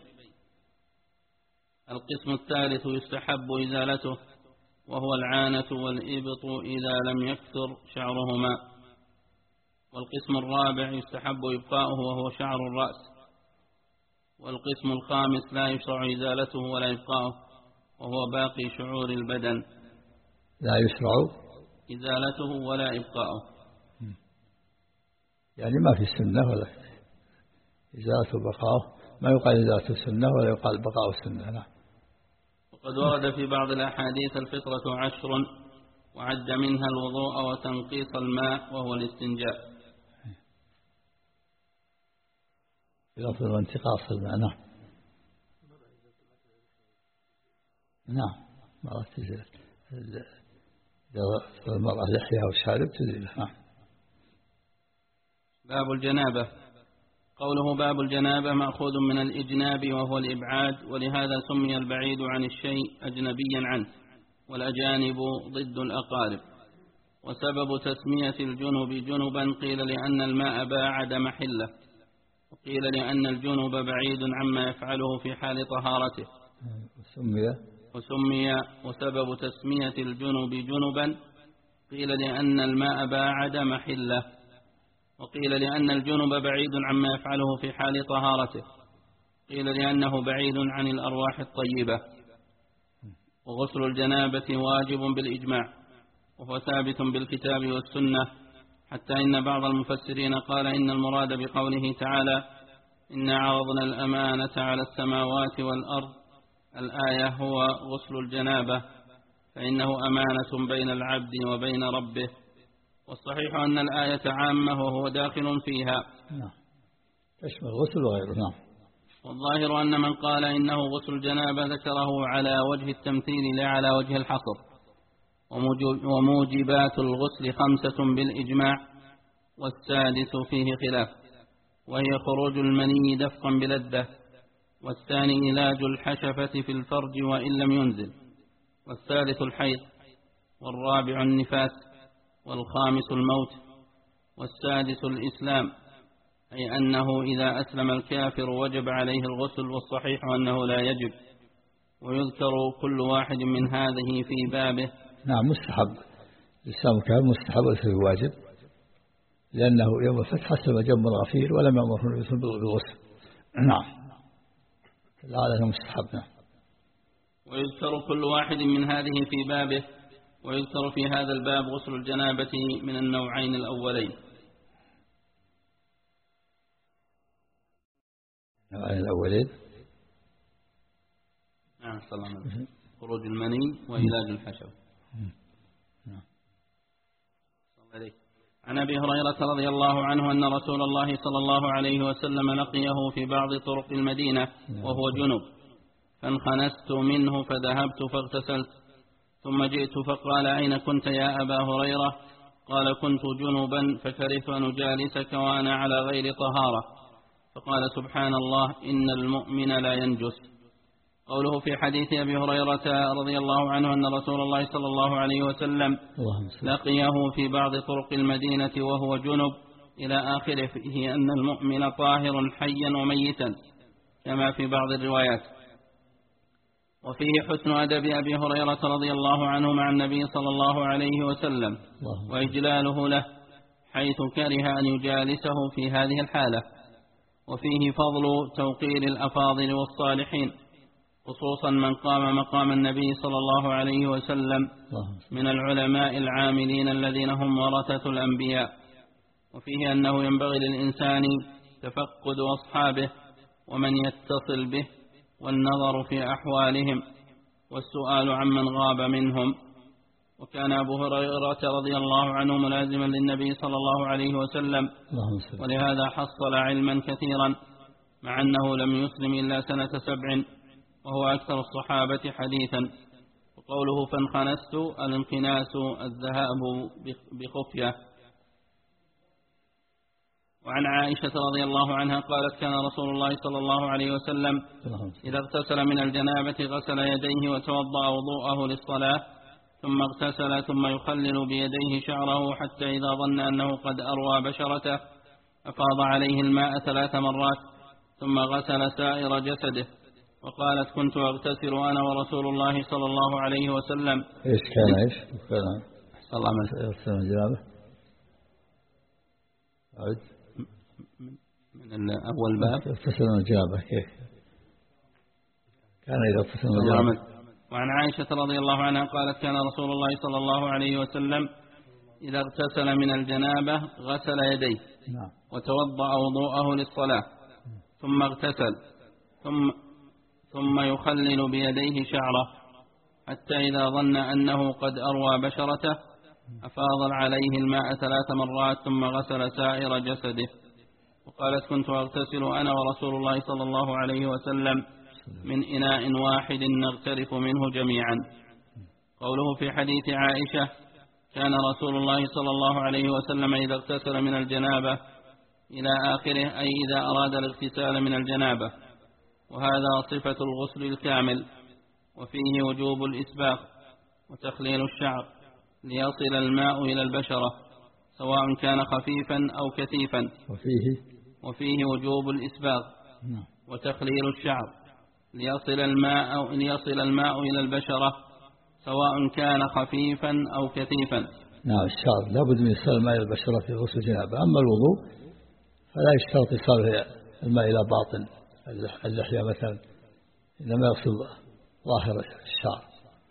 القسم الثالث يستحب إزالته وهو العانة والإبط إذا لم يكثر شعرهما. والقسم الرابع يستحب إبقاؤه وهو شعر الرأس. والقسم الخامس لا يشرع إزالته ولا إبقاؤه وهو باقي شعور البدن. لا يشرع إزالته ولا إبقاؤه، يعني ما في سنة ولا إزالته بقاؤه، ما يقال إزالته سنة ولا يقال بقاؤه سنة. نعم. وقد ورد في بعض الأحاديث الفطرة عشر، وعد منها الوضوء وتنقيص الماء وهو الاستنجاء. لفظ وانتقاص الماء. نعم. نعم، مرة تزيل المرأة لحيها وشارب تزيلها. نعم. باب الجنابة. قوله باب الجنابة مأخوذ من الإجناب وهو الإبعاد، ولهذا سمي البعيد عن الشيء أجنبيا عنه، والأجانب ضد الأقارب. وسبب تسمية الجنب جنبا قيل لأن الماء باعد محله، وقيل لأن الجنب بعيد عما يفعله في حال طهارته. وسمي وسمي وسبب تسمية الجنب جنبا قيل لأن الماء باعد محله، وقيل لأن الجنب بعيد عما يفعله في حال طهارته، قيل لأنه بعيد عن الأرواح الطيبة. وغسل الجنابة واجب بالإجماع، وهو ثابت بالكتاب والسنة، حتى إن بعض المفسرين قال إن المراد بقوله تعالى إنا عرضنا الأمانة على السماوات والأرض. الآية هو غسل الجنابة، فإنه أمانة بين العبد وبين ربه، والصحيح أن الآية عامة وهو داخل فيها. نعم، تشمل غسل وغيره. نعم. والظاهر أن من قال إنه غسل الجنابة ذكره على وجه التمثيل لا على وجه الحصر. وموجبات الغسل خمسة بالإجماع، والسادس فيه خلاف، وهي خروج المني دفقا بلذة، والثاني علاج الحشفة في الفرج وإن لم ينزل، والثالث الحيض، والرابع النفاس، والخامس الموت، والسادس الإسلام، أي أنه إذا أسلم الكافر وجب عليه الغسل، والصحيح أنه لا يجب. ويذكر كل واحد من هذه في بابه. نعم، مستحب الإسلام الكافر مستحب وليس واجب، لأنه يوم الفتح حسب جنب الغفير ولم يأمره بالغسل. نعم، هذا مستحب. نعم. ويذكر كل واحد من هذه في بابه، ويذكر في هذا الباب غسل الجنابة من النوعين الأولين. النوعين الأولين نعم، صلى الله عليه وسلم، خروج المني وعلاج الحشو. نعم. عن أبي هريرة رضي الله عنه أن رسول الله صلى الله عليه وسلم لقيه في بعض طرق المدينة وهو جنب، فانخنست منه فذهبت فاغتسلت، ثم جئت فقال: أين كنت يا أبا هريرة؟ قال: كنت جنبا فكرهت أن أجالسك وأنا على غير طهارة. فقال: سبحان الله، إن المؤمن لا ينجس. قوله في حديث أبي هريرة رضي الله عنه أن رسول الله صلى الله عليه وسلم لقيه في بعض طرق المدينة وهو جنب إلى آخره، فيه أن المؤمن طاهر حيا وميتا كما في بعض الروايات. وفيه حسن أدب أبي هريرة رضي الله عنه مع النبي صلى الله عليه وسلم وإجلاله له، حيث كره أن يجالسه في هذه الحالة. وفيه فضل توقير الأفاضل والصالحين، خصوصا من قام مقام النبي صلى الله عليه وسلم من العلماء العاملين الذين هم ورثة الأنبياء. وفيه أنه ينبغي للإنسان تفقد أصحابه ومن يتصل به، والنظر في أحوالهم، والسؤال عمن غاب منهم. وكان أبو هريرة رضي الله عنه ملازما للنبي صلى الله عليه وسلم، ولهذا حصل علما كثيرا، مع أنه لم يسلم إلا سنة سبع، وهو أكثر الصحابة حديثا. وقوله فانخنست، الانخناس الذهاب بخفية. وعن عائشة رضي الله عنها قالت: كان رسول الله صلى الله عليه وسلم إذا اغتسل من الجنابة غسل يديه وتوضأ وضوءه للصلاة، ثم اغتسل ثم يخلل بيديه شعره حتى إذا ظن أنه قد أروى بشرته أفاض عليه الماء ثلاث مرات، ثم غسل سائر جسده. وقالت: كنت أغتسل أنا ورسول الله صلى الله عليه وسلم. إيش كان إيش كان صلى الله عليه وسلم الجنابة؟ من أول باب اغتسل من الجنابة كيف كان إذا اغتسل من الجنابة؟ وعن عائشة رضي الله عنها قالت: كان رسول الله صلى الله عليه وسلم إذا اغتسل من الجنابة غسل يديه وتوضأ وضوءه للصلاة، ثم اغتسل ثم ثم يخلل بيديه شعره حتى إذا ظن أنه قد أروى بشرته أفاض عليه الماء ثلاث مرات، ثم غسل سائر جسده. وقالت: كنت أغتسل أنا ورسول الله صلى الله عليه وسلم من إناء واحد نغترف منه جميعا. قوله في حديث عائشة: كان رسول الله صلى الله عليه وسلم إذا اغتسل من الجنابة إلى آخره، أي إذا أراد الاغتسال من الجنابة، وهذا صفة الغسل الكامل. وفيه وجوب الإسباغ وتخليل الشعر ليصل الماء إلى البشرة سواء كان خفيفا أو كثيفا. وفيه وفيه وجوب الإسباغ وتخليل الشعر ليصل الماء أو ليصل الماء إلى البشرة سواء كان خفيفا أو كثيفا. نعم، الشعر لابد من إيصال الماء إلى البشرة في غسل الجنابة. أما الوضوء فلا يشترط إيصال الماء إلى باطن اللحية مثلا، إنما يغسل ظاهر الشعر.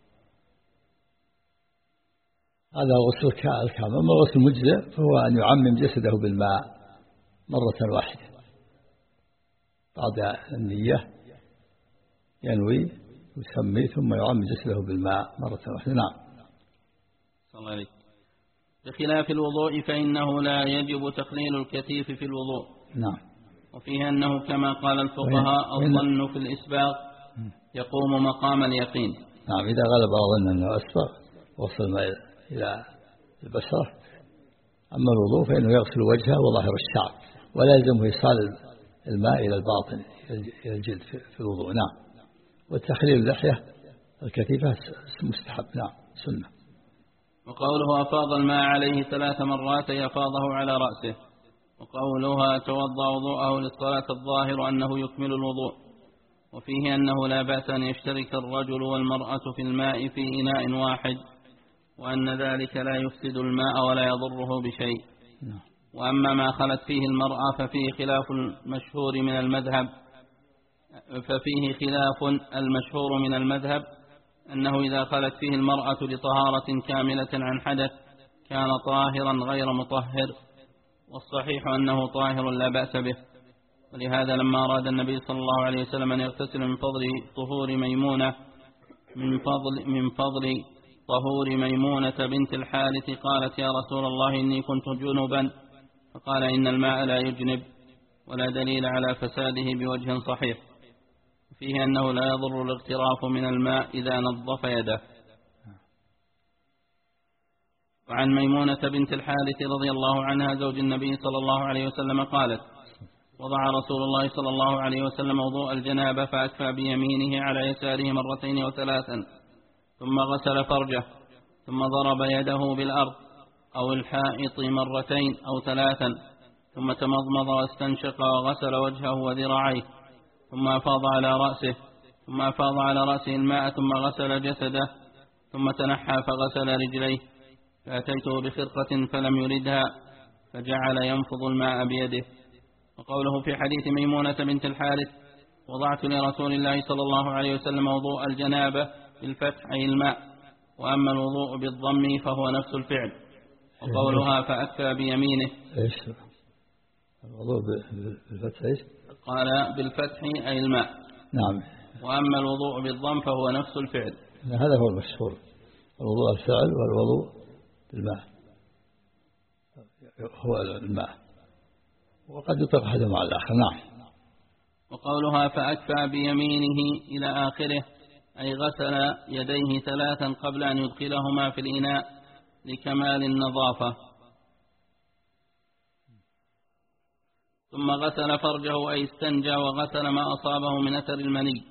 هذا غسل الكامل. أما غسل المجزئ فهو أن يعمم جسده بالماء مرة واحدة. بعد النية ينوي يسمي ثم يعم جسده بالماء مرة واحدة. نعم. صلى الله عليه. بخلاف الوضوء فإنه لا يجب تقليل الكتيف في الوضوء. نعم. وفيه أنه كما قال الفقهاء الظن في الإسباغ يقوم مقام اليقين. نعم. إذا غلب ظن أنه أسبغ وصل الماء إلى البشرة. أما الوضوء فإنه يغسل وجهه وظاهر الشعر ولا يلزمه إيصال الماء إلى الباطن إلى الجلد في الوضوء. نعم. وتخليل اللحية الكثيفة مستحب. نعم سنة. وقوله أفاض الماء عليه ثلاث مرات أفاضه على رأسه. وقولها توضأ وضوءه للصلاة الظاهر أنه يكمل الوضوء. وفيه أنه لا بأس أن يشترك الرجل والمرأة في الماء في إناء واحد وأن ذلك لا يفسد الماء ولا يضره بشيء. وأما ما خلت فيه المرأة ففيه خلاف المشهور من المذهب ففيه خلاف المشهور من المذهب أنه إذا خلت فيه المرأة لطهارة كاملة عن حدث كان طاهرا غير مطهر. والصحيح أنه طاهر لا بأس به. ولهذا لما أراد النبي صلى الله عليه وسلم أن يغتسل من فضل طهور ميمونة من فضل من فضل طهور ميمونة بنت الحارث قالت يا رسول الله إني كنت جنبا فقال إن الماء لا يجنب ولا دليل على فساده بوجه صحيح. فيه أنه لا يضر الاغتراف من الماء إذا نظف يده. وعن ميمونة بنت الحارث رضي الله عنها زوج النبي صلى الله عليه وسلم قالت وضع رسول الله صلى الله عليه وسلم وضوء الجنابة فأكفى بيمينه على يساره مرتين وثلاثا ثم غسل فرجه ثم ضرب يده بالأرض أو الحائط مرتين أو ثلاثا ثم تمضمض واستنشق وغسل وجهه وذراعيه ثم أفاض على رأسه ثم أفاض على رأسه الماء ثم غسل جسده ثم تنحى فغسل رجليه فأتيته بخرقة فلم يردها فجعل ينفض الماء بيده. وقوله في حديث ميمونة بنت الحارث وضعت لرسول الله صلى الله عليه وسلم وضوء الجنابة بالفتح أي الماء وأما الوضوء بالضم فهو نفس الفعل. وقولها فأكفى بيمينه إيش الوضوء بالفتح إيش قال بالفتح أي الماء. نعم. وأما الوضوء بالضم فهو نفس الفعل. هذا هو المشهور الوضوء الفعل والوضوء بالماء هو الماء وقد يطلق أحد مع الآخر. نعم. وقولها فأكفى بيمينه إلى آخره أي غسل يديه ثلاثا قبل أن يدخلهما في الإناء لكمال النظافة ثم غسل فرجه أي استنجى وغسل ما أصابه من أثر المني.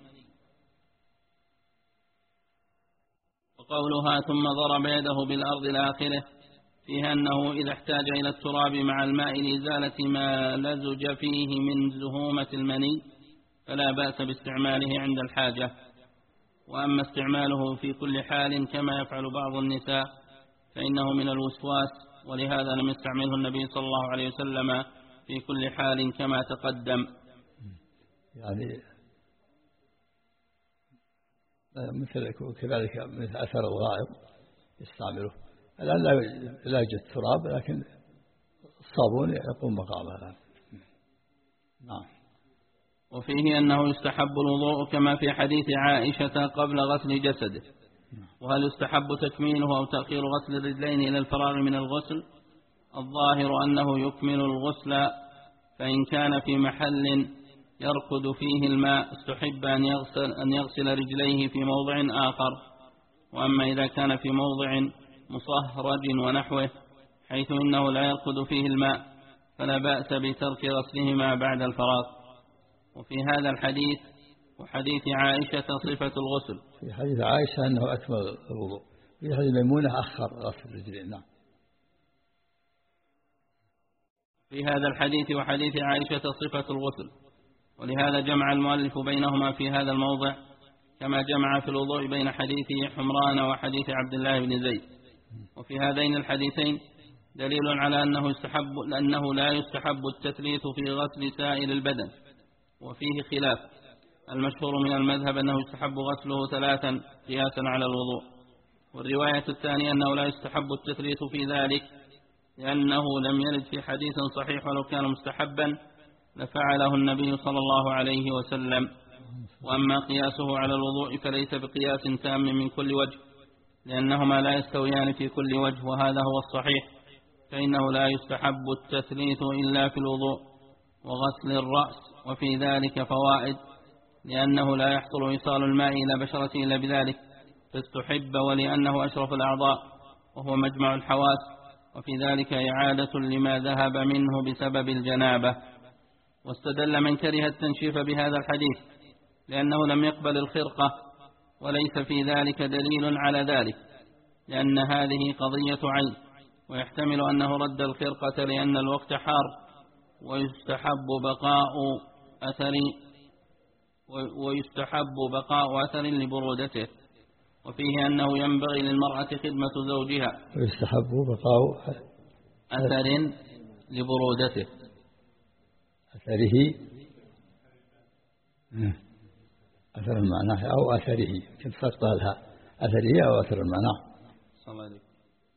وقولها ثم ضرب يده بالأرض إلى آخره فيها أنه إذا احتاج إلى التراب مع الماء لإزالة ما لزج فيه من زهومة المني فلا بأس باستعماله عند الحاجة. وأما استعماله في كل حال كما يفعل بعض النساء فإنه من الوسواس ولهذا لم يستعمله النبي صلى الله عليه وسلم في كل حال كما تقدم. يعني مثل كذلك مثل أثر الغائط يستعمله الآن لا يوجد تراب لكن الصابون يقوم مقامه. نعم. وفيه أنه يستحب الوضوء كما في حديث عائشة قبل غسل جسده. وهل يستحب تكميله أو تأخير غسل الرجلين إلى الفراغ من الغسل؟ الظاهر أنه يكمل الغسل فإن كان في محل يركض فيه الماء استحب أن يغسل, أن يغسل رجليه في موضع آخر. وأما إذا كان في موضع مصهرج ونحوه حيث إنه لا يركض فيه الماء فلا بأس بترك غسلهما بعد الفراغ. وفي هذا الحديث وحديث عائشة صفة الغسل. في حديث عائشة أنه أكمل الوضوء. في حديث ميمونة أخر غسل الرجلين. نعم. في هذا الحديث وحديث عائشة صفة الغسل ولهذا جمع المؤلف بينهما في هذا الموضع كما جمع في الوضوء بين حديث حمران وحديث عبد الله بن زيد. وفي هذين الحديثين دليل على أنه يستحب لأنه لا يستحب التثليث في غسل سائر البدن. وفيه خلاف المشهور من المذهب أنه يستحب غسله ثلاثا قياسا على الوضوء. والرواية الثانية أنه لا يستحب التثليث في ذلك لأنه لم يرد في حديث صحيح ولو كان مستحبا لفعله النبي صلى الله عليه وسلم. وأما قياسه على الوضوء فليس بقياس تام من كل وجه، لأنهما لا يستويان في كل وجه، وهذا هو الصحيح، فإنه لا يستحب التثليث إلا في الوضوء وغسل الرأس، وفي ذلك فوائد، لأنه لا يحصل إيصال الماء إلى بشرة إلا بذلك فاستحب، ولأنه أشرف الأعضاء وهو مجمع الحواس، وفي ذلك إعادة لما ذهب منه بسبب الجنابة. واستدل من كره التنشيف بهذا الحديث لأنه لم يقبل الخرقة، وليس في ذلك دليل على ذلك، لأن هذه قضية عين، ويحتمل أنه رد الخرقة لأن الوقت حار، ويستحب بقاء أثر ويستحب بقاء أثر لبرودته، وفيه أنه ينبغي للمرأة خدمة زوجها، ويستحب بقاء أثر لبرودته أثره أثر المعنى أو أثره، كيف فتقها لها أثره أو أثر المعنى. صلى الله عليه.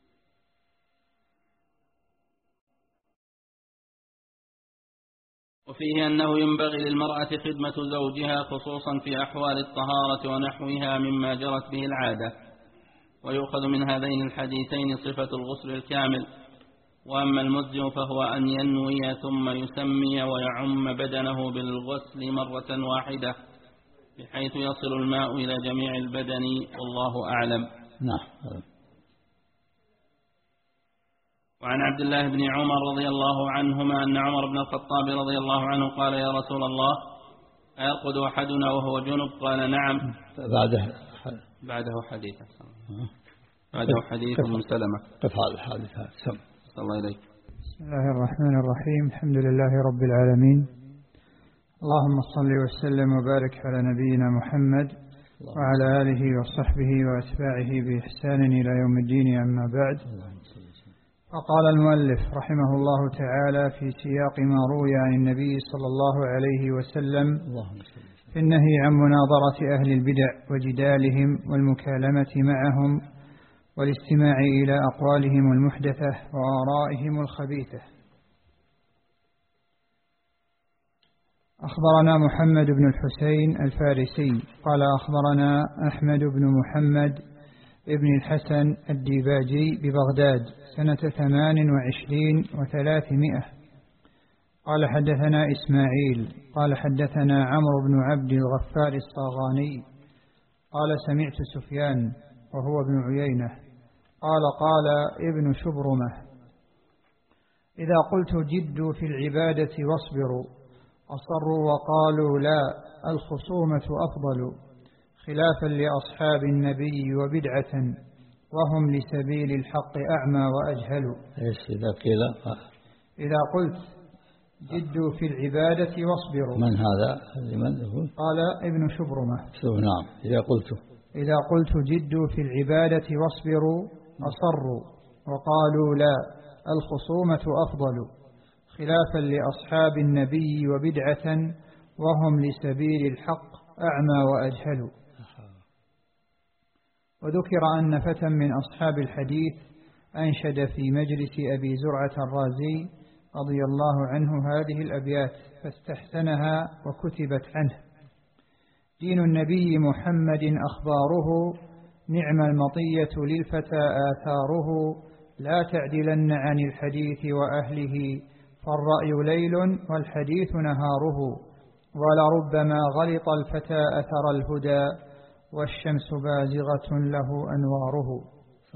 وفيه أنه ينبغي للمرأة خدمة زوجها خصوصا في أحوال الطهارة ونحوها مما جرت به العادة. ويؤخذ من هذين الحديثين صفة الغسل الكامل. وأما المجزئ فهو أن ينوي ثم يسمي ويعم بدنه بالغسل مرة واحدة بحيث يصل الماء إلى جميع البدن، والله أعلم. نعم. وعن عبد الله بن عمر رضي الله عنهما أن عمر بن الخطاب رضي الله عنه قال: يا رسول الله، أيرقد أحدنا وهو جنب؟ قال: نعم. بعده بعده حديث بعده حديث أم سلمة. قف هذا الحديث. سم صلى الله عليه. بسم الله الرحمن الرحيم. الحمد لله رب العالمين، اللهم صل وسلم وبارك على نبينا محمد وعلى آله وصحبه وأتباعه بإحسان إلى يوم الدين. أما بعد، فقال المؤلف رحمه الله تعالى في سياق ما روي عن النبي صلى الله عليه وسلم في النهي عن مناظرة أهل البدع وجدالهم والمكالمة معهم والاستماع إلى أقوالهم المحدثة وآرائهم الخبيثة. أخبرنا محمد بن الحسين الفارسي قال أخبرنا أحمد بن محمد ابن الحسن الديباجي ببغداد سنة ثمان وعشرين وثلاثمائة قال حدثنا إسماعيل قال حدثنا عمرو بن عبد الغفار الصاغاني قال سمعت سفيان وهو ابن عيينة قال قال ابن شبرمة: إذا قلت جدوا في العبادة واصبروا أصروا وقالوا لا، الخصومة أفضل، خلافا لأصحاب النبي وبدعة وهم لسبيل الحق أعمى وأجهل. إذا قلت جدوا في العبادة واصبروا. من هذا؟ لمن يقول؟ قال ابن شبرمة. نعم. إذا قلت إذا قلت جدوا في العبادة واصبروا أصروا وقالوا لا، الخصومة أفضل، خلافا لأصحاب النبي وبدعة وهم لسبيل الحق أعمى وأجهل. وذكر أن فتى من أصحاب الحديث أنشد في مجلس أبي زرعة الرازي رضي الله عنه هذه الأبيات فاستحسنها وكتبت عنه: دين النبي محمد أخباره، نعم المطية للفتى آثاره، لا تعدلن عن الحديث وأهله، فالرأي ليل والحديث نهاره، ولربما غلط الفتى أثر الهدى، والشمس بازغة له أنواره.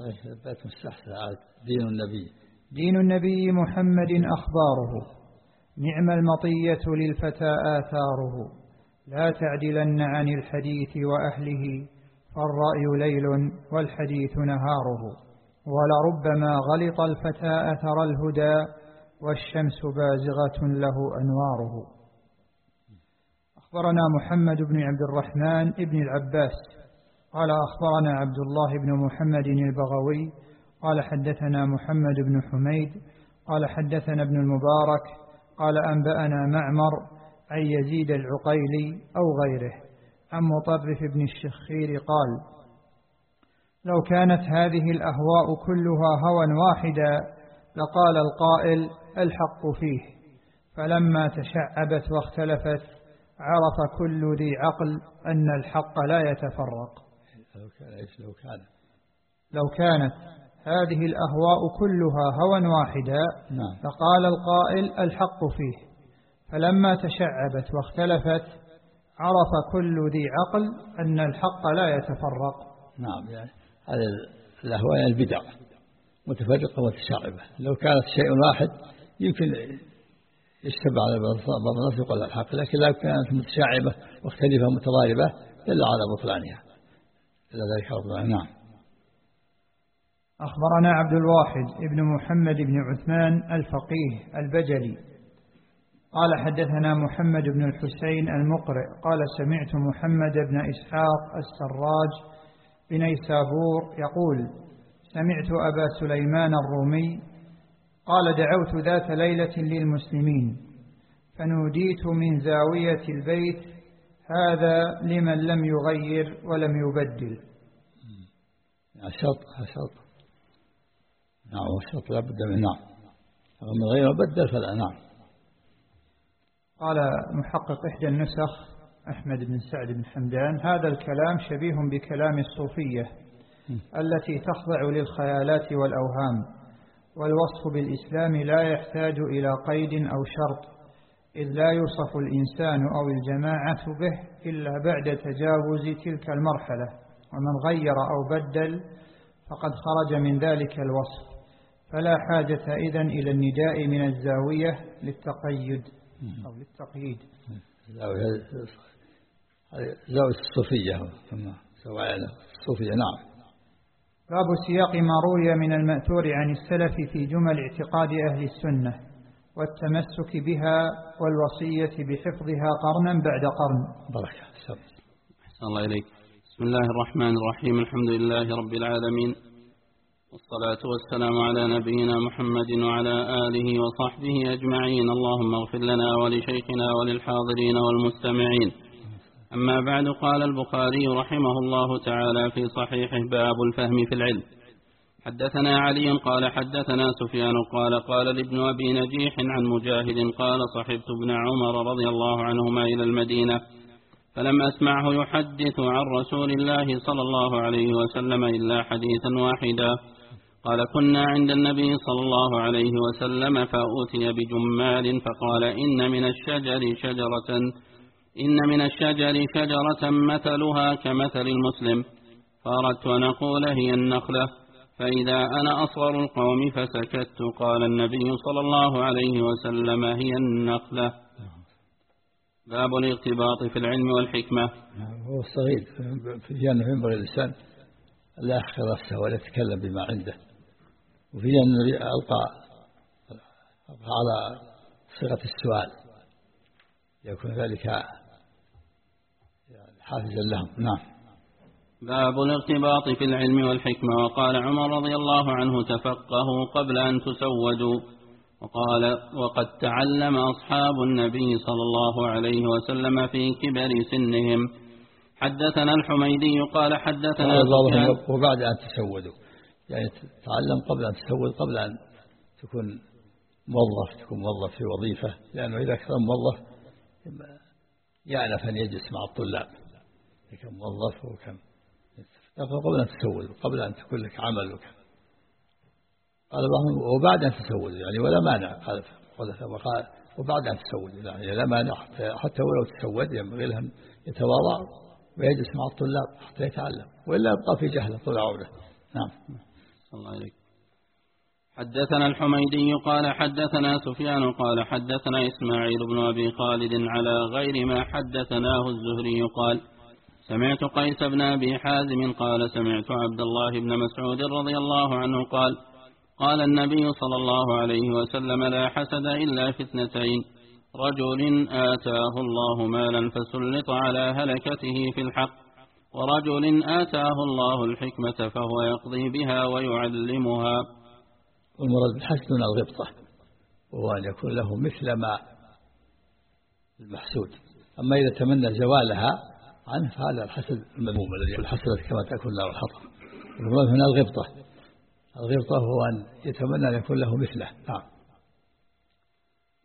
دين النبي دين النبي محمد أخباره، نعم المطية للفتى آثاره، لا تعدلن عن الحديث وأهله، فالرأي ليل والحديث نهاره، ولربما غلط الفتى أثر الهدى، والشمس بازغة له أنواره. أخبرنا محمد بن عبد الرحمن بن العباس قال أخبرنا عبد الله بن محمد البغوي قال حدثنا محمد بن حميد قال حدثنا ابن المبارك قال أنبأنا معمر عن يزيد العقيلي أو غيره عن مطرف بن الشخير قال: لو كانت هذه الأهواء كلها هوى واحدا لقال القائل الحق فيه، فلما تشعبت واختلفت عرف كل ذي عقل أن الحق لا يتفرق. لو كان لو كانت هذه الأهواء كلها هوى واحدا فقال القائل الحق فيه، فلما تشعبت واختلفت عرف كل ذي عقل أن الحق لا يتفرق. نعم، يعني هذه الأهواء البدع متفرقة ومتشعبة. لو كانت شيء واحد يمكن يشتبه على بعض الناس يقول الحق، لكن لو كانت متشعبة مختلفة متضاربة دل على بطلانها. إلى ذلك ربنا. نعم. أخبرنا عبد الواحد ابن محمد بن عثمان الفقيه البجلي قال حدثنا محمد بن الحسين المقرئ قال سمعت محمد بن إسحاق السراج بنيسابور يقول سمعت أبا سليمان الرومي قال دعوت ذات ليلة للمسلمين فنوديت من زاوية البيت هذا لمن لم يغير ولم يبدل. الشرط الشرط نعم، الشرط لا بد من نعم، ومن غير مبدل فلا. نعم. قال محقق إحدى النسخ أحمد بن سعد بن حمدان هذا الكلام شبيه بكلام الصوفية التي تخضع للخيالات والأوهام، والوصف بالإسلام لا يحتاج إلى قيد أو شرط، إذ لا يوصف الإنسان أو الجماعة به إلا بعد تجاوز تلك المرحلة، ومن غير أو بدل فقد خرج من ذلك الوصف، فلا حاجة إذن إلى النداء من الزاوية للتقيد أو للتقييد. زاوية الصوفية الصوفية. نعم. باب سياق ما روي من المأثور عن السلف في جمل اعتقاد أهل السنة والتمسك بها والوصية بحفظها قرنا بعد قرن. بركة. أحسن الله إليك. بسم الله الرحمن الرحيم. الحمد لله رب العالمين، والصلاة والسلام على نبينا محمد وعلى آله وصحبه أجمعين. اللهم اغفر لنا ولشيخنا وللحاضرين والمستمعين. أما بعد، قال البخاري رحمه الله تعالى في صحيحه باب الفهم في العلم. حدثنا علي قال حدثنا سفيان قال قال لابن أبي نجيح عن مجاهد قال صحبت ابن عمر رضي الله عنهما إلى المدينة فلم أسمعه يحدث عن رسول الله صلى الله عليه وسلم إلا حديثا واحدا. قال كنا عند النبي صلى الله عليه وسلم فأوتي بجمال فقال إن من الشجر شجرة إن من الشجر شجرة مثلها كمثل المسلم، فأردت أن أقول هي النخلة، فإذا أنا أصغر القوم فسكت. قال النبي صلى الله عليه وسلم هي النخلة. باب الارتباط في العلم والحكمة. هو الصغير في جانب ينبغي الإنسان لا يحقر نفسه ولا يتكلم بما عنده، وفي جانب ألقى على صيغة السؤال يكون ذلك حافزا لهم. نعم. باب الارتباط في العلم والحكمة. وقال عمر رضي الله عنه تفقهوا قبل أن تسودوا. وقال وقد تعلم أصحاب النبي صلى الله عليه وسلم في كبر سنهم. حدثنا الحميدي قال حدثنا سفيان. وبعد أن تسودوا يعني تعلم قبل أن تسود، قبل أن تكون موظف تكون موظف في وظيفة، لأنه إذا كان موظف يعرف أن يجلس مع الطلاب، كم موظف وكم قبل أن تسود، قبل أن تكون لك عمل وكم. قال بعضهم وبعد أن تسود يعني ولا مانع. قال وقال وبعد أن تسود يعني لا مانع، حتى ولو تسود ينبغي لهم يتواضع ويجلس مع الطلاب حتى يتعلم، وإلا يبقى في جهل طول عمره. نعم. الله عليك. حدثنا الحميدي قال حدثنا سفيان قال حدثنا إسماعيل بن أبي خالد على غير ما حدثناه الزهري قال سمعت قيس بن أبي حازم قال سمعت عبد الله بن مسعود رضي الله عنه قال قال النبي صلى الله عليه وسلم لا حسد إلا في اثنتين: رجل آتاه الله مالا فسلط على هلكته في الحق، ورجل آتاه الله الحكمة فهو يقضي بها ويعلمها. والمراد بالحسد من الغبطة، وهو أن يكون له مثل ما المحسود. أما إذا تمنى زوالها عنه فهذا الحسد المذموم الذي الحسد كما تكون له الحطب. المراد هنا الغبطة. الغبطة هو أن يتمنى أن يكون له مثله. نعم.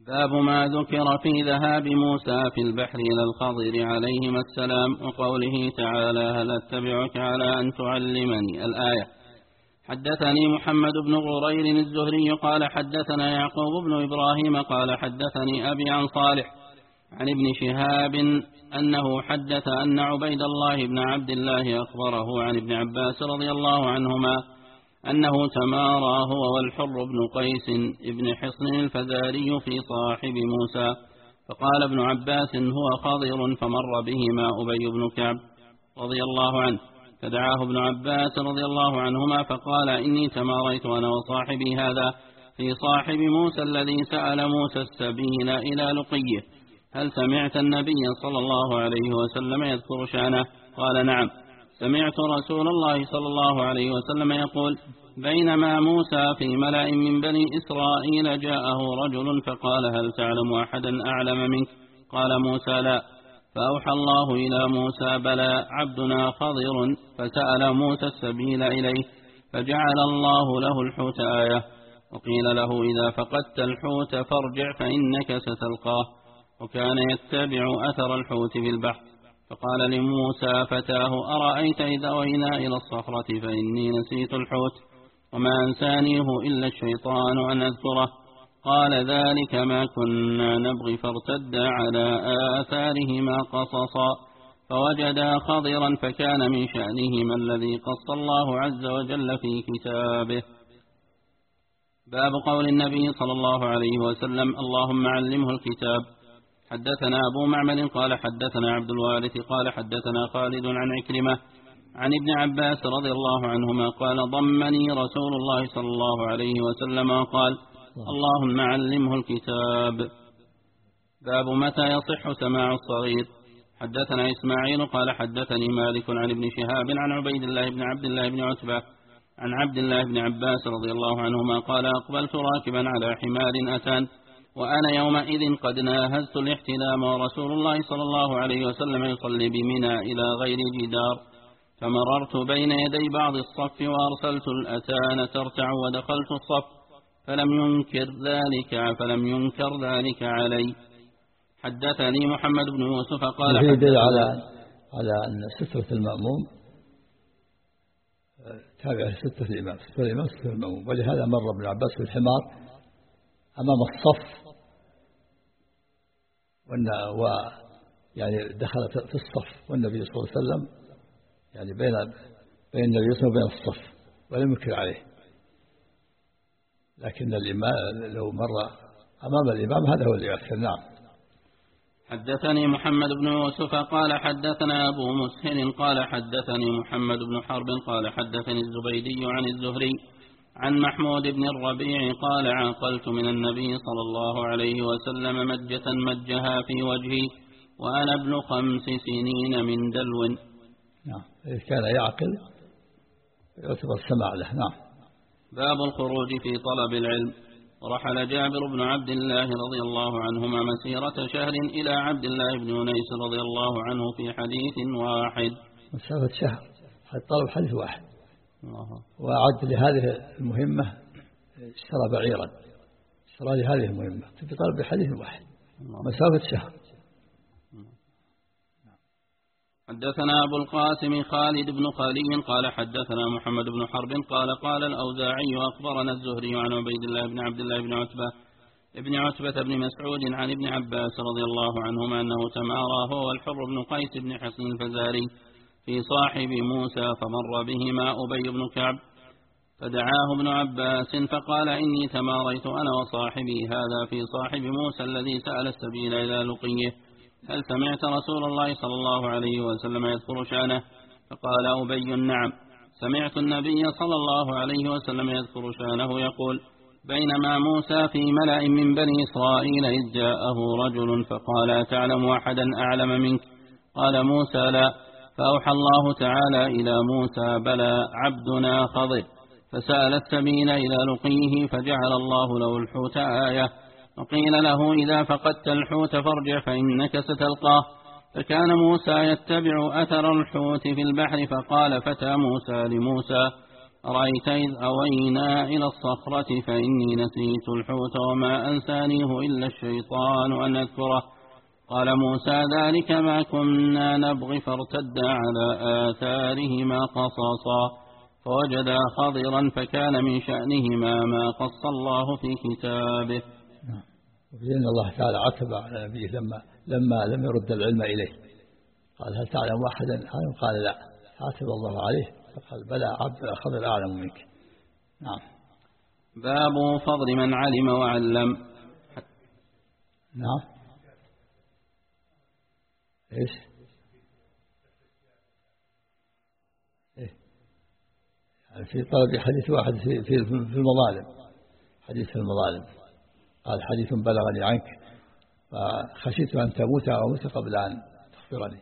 باب ما ذكر في ذهاب موسى في البحر إلى الخضر عليهما السلام وقوله تعالى هل أتبعك على أن تعلمني الآية. حدثني محمد بن غرير الزهري قال حدثنا يعقوب بن إبراهيم قال حدثني أبي عن صالح عن ابن شهاب أنه حدث أن عبيد الله بن عبد الله أخبره عن ابن عباس رضي الله عنهما أنه تمارى هو والحر بن قيس ابن حصن الفزاري في صاحب موسى، فقال ابن عباس هو خضر، فمر بهما أبي بن كعب رضي الله عنه، فدعاه ابن عباس رضي الله عنهما فقال إني تماريت أنا وصاحبي هذا في صاحب موسى الذي سأل موسى السبيل إلى لقيه، هل سمعت النبي صلى الله عليه وسلم يذكر شأنه؟ قال نعم، سمعت رسول الله صلى الله عليه وسلم يقول بينما موسى في ملأ من بني إسرائيل جاءه رجل فقال هل تعلم أحدا أعلم منك؟ قال موسى لا، فأوحى الله إلى موسى بلى عبدنا خضر، فسأل موسى السبيل إليه فجعل الله له الحوت آية، وقيل له إذا فقدت الحوت فارجع فإنك ستلقاه، وكان يتبع أثر الحوت في البحر، فقال لموسى فتاه أرأيت إذا أوينا إلى الصخرة فإني نسيت الحوت وما أنسانيه إلا الشيطان أن أذكره، قال ذلك ما كنا نبغي، فارتد على آثارهما قصصا فوجدا خضرا، فكان من شأنهما الذي قص الله عز وجل في كتابه. باب قول النبي صلى الله عليه وسلم اللهم علمه الكتاب. حدثنا أبو معمر قال حدثنا عبد الوارث قال حدثنا خالد عن عكرمة عن ابن عباس رضي الله عنهما قال ضمني رسول الله صلى الله عليه وسلم وقال اللهم علمه الكتاب. باب متى يصح سماع الصغير. حدثنا إسماعيل قال حدثني مالك عن ابن شهاب عن عبيد الله بن عبد الله بن عتبة عن عبد الله بن عباس رضي الله عنهما قال أقبلت راكبا على حمار أتان وأنا يومئذ قد ناهزت الاحتلام ورسول الله صلى الله عليه وسلم يصلي بمنى إلى غير جدار، فمررت بين يدي بعض الصف وأرسلت الأتان ترتع ودخلت الصف فلم ينكر ذلك فلم ينكر ذلك علي. حدثني محمد بن يوسف قال يدل على على أن سترة المأموم تابعة سترة الإمام، سترة الإمام سترة المأموم، ولهذا مر ابن عباس في الحمار أمام الصف و يعني دخل في الصف والنبي صلى الله عليه وسلم يعني بين بين النبي صلى الله عليه وسلم وبين الصف ولم ينكر عليه، لكن الإمام لو مر أمام الإمام هذا هو اللي يؤثر. نعم. حدثني محمد بن يوسف قال حدثنا أبو مسهل قال حدثني محمد بن حرب قال حدثني الزبيدي عن الزهري عن محمود بن الربيع قال عقلت من النبي صلى الله عليه وسلم مجة مجها في وجهي وأنا ابن خمس سنين من دلو. نعم، إذا كان يعقل يعتبر سماع له. نعم. باب الخروج في طلب العلم. ورحل جابر بن عبد الله رضي الله عنهما مسيرة شهر إلى عبد الله بن أنيس رضي الله عنه في حديث واحد. مسافة شهر طلب حديث واحد. الله. وأعد لهذه المهمة اشترى بعيرا، اشترى لهذه المهمة في طلب حديث واحد مسافة شهر. حدثنا أبو القاسم خالد بن خالي قال حدثنا محمد بن حرب قال قال الأوزاعي أخبرنا الزهري عن عبيد الله بن عبد الله بن عتبة ابن عتبة بن مسعود عن ابن عباس رضي الله عنهما أنه تمارى هو والحر بن قيس بن حصن الفزاري في صاحب موسى، فمر بهما أبي بن كعب فدعاه ابن عباس فقال إني تماريت أنا وصاحبي هذا في صاحب موسى الذي سأل السبيل إلى لقيه، هل سمعت رسول الله صلى الله عليه وسلم يذكر شأنه؟ فقال أبي نعم، سمعت النبي صلى الله عليه وسلم يذكر شأنه يقول بينما موسى في ملأ من بني إسرائيل إذ جاءه رجل فقال أتعلم أحدا أعلم منك؟ قال موسى لا، فأوحى الله تعالى إلى موسى بلى عبدنا خضر، فسأل السبيل إلى لقيه فجعل الله له الحوت آية، وقيل له إذا فقدت الحوت فارجع فإنك ستلقاه، فكان موسى يتبع أثر الحوت في البحر، فقال فتى موسى لموسى أرأيت إذ أوينا إلى الصخرة فإني نسيت الحوت وما أنسانيه إلا الشيطان أن أذكره. قال موسى ذلك ما كنا نبغي فارتدا على آثارهما قصصا فوجدا خضرا فكان من شأنهما ما قص الله في كتابه. لأن الله تعالى عتب على نبيه لما لما لم يرد العلم إليه، قال هل تعلم أحدا؟ قال لا، عتب الله عليه فقال بلى عبد الخضر أعلم منك. نعم. باب فضل من علم وعلم. نعم. إيش؟ إيه؟ يعني في طلب حديث واحد في في في المظالم، حديث في المظالم قال حديث بلغني عنك فخشيت أن تموت أو أموت قبل أن تخبرني.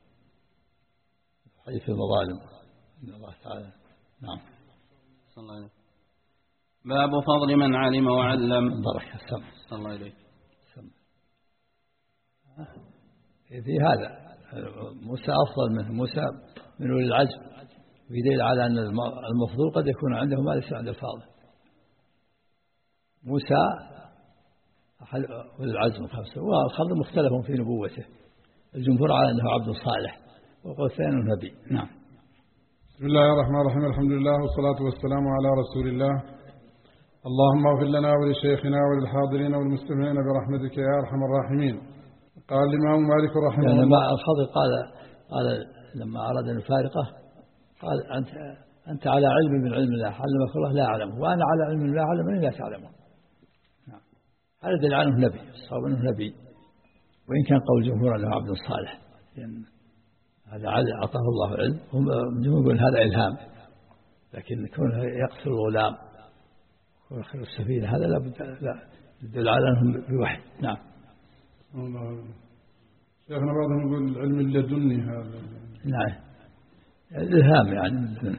حديث المظالم إن الله تعالى. نعم. صلى الله عليه. باب فضل من علم وعلم. بارك السمع. صلى الله عليه. في هذا موسى أفضل منه، موسى من أولي العزم، ويدل على أن المفضول قد يكون عنده ما ليس عند الفاضل. موسى أحد أولي العزم الخمسة، والخضر مختلف في نبوته، الجمهور على أنه عبد صالح وقال ثاني نبي. نعم. بسم الله الرحمن الرحيم، الحمد لله والصلاة والسلام على رسول الله. اللهم اغفر لنا ولشيخنا وللحاضرين والمستمعين برحمتك يا أرحم الراحمين. قال الإمام مالك رحمه يعني الله. يعني الخضر قال قال لما أراد أن يفارقه قال أنت أنت على علم من علم الله علمك الله لا أعلمه، وأنا على علم الله علمني لا تعلمه. نعم. هذا دل عنه نبي، صار منه نبي، وإن كان قول الجمهور أنه عبد صالح، لأن هذا أعطاه الله علم، هم الجمهور يقول هذا إلهام، لكن كونه يقتل الغلام ويخير السفينة هذا لا بد لا يدل على أنهم بوحي. نعم. الله. شيخنا بعضهم يقول العلم اللدني هذا. نعم. الإلهام يعني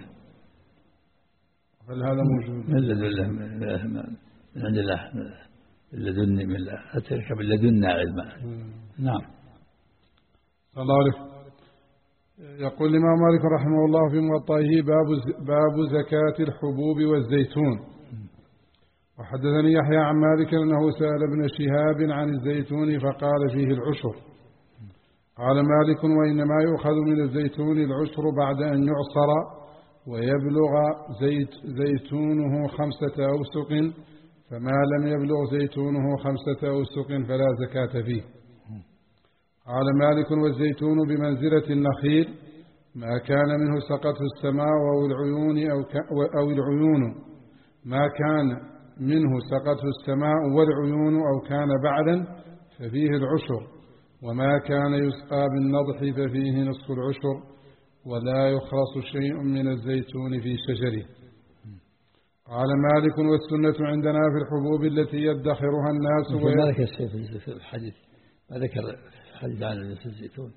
هل هذا موجود؟ من لدن من عند الله، اللدني من الله، أترك باللدنا علما. نعم. صلى الله عليه. يقول الإمام مالك رحمه الله في موطئه باب باب زكاة الحبوب والزيتون. وحدثني يحيى عن مالك أنه سأل ابن شهاب عن الزيتون فقال فيه العشر. قال مالك وإنما يؤخذ من الزيتون العشر بعد أن يعصر ويبلغ زيت زيتونه خمسة أوسق، فما لم يبلغ زيتونه خمسة أوسق فلا زكاة فيه. قال مالك والزيتون بمنزلة النخيل، ما كان منه سقته السماء أو العيون أو, أو العيون ما كان منه سقته السماء والعيون أو كان بعدا ففيه العشر، وما كان يسقى بالنضح ففيه نصف العشر، ولا يخرص شيء من الزيتون في شجره. قال مالك والسنة عندنا في الحبوب التي يدخرها الناس. وفي مالك الشيء في الحديث ما ذكر الحديث عن الزيتون،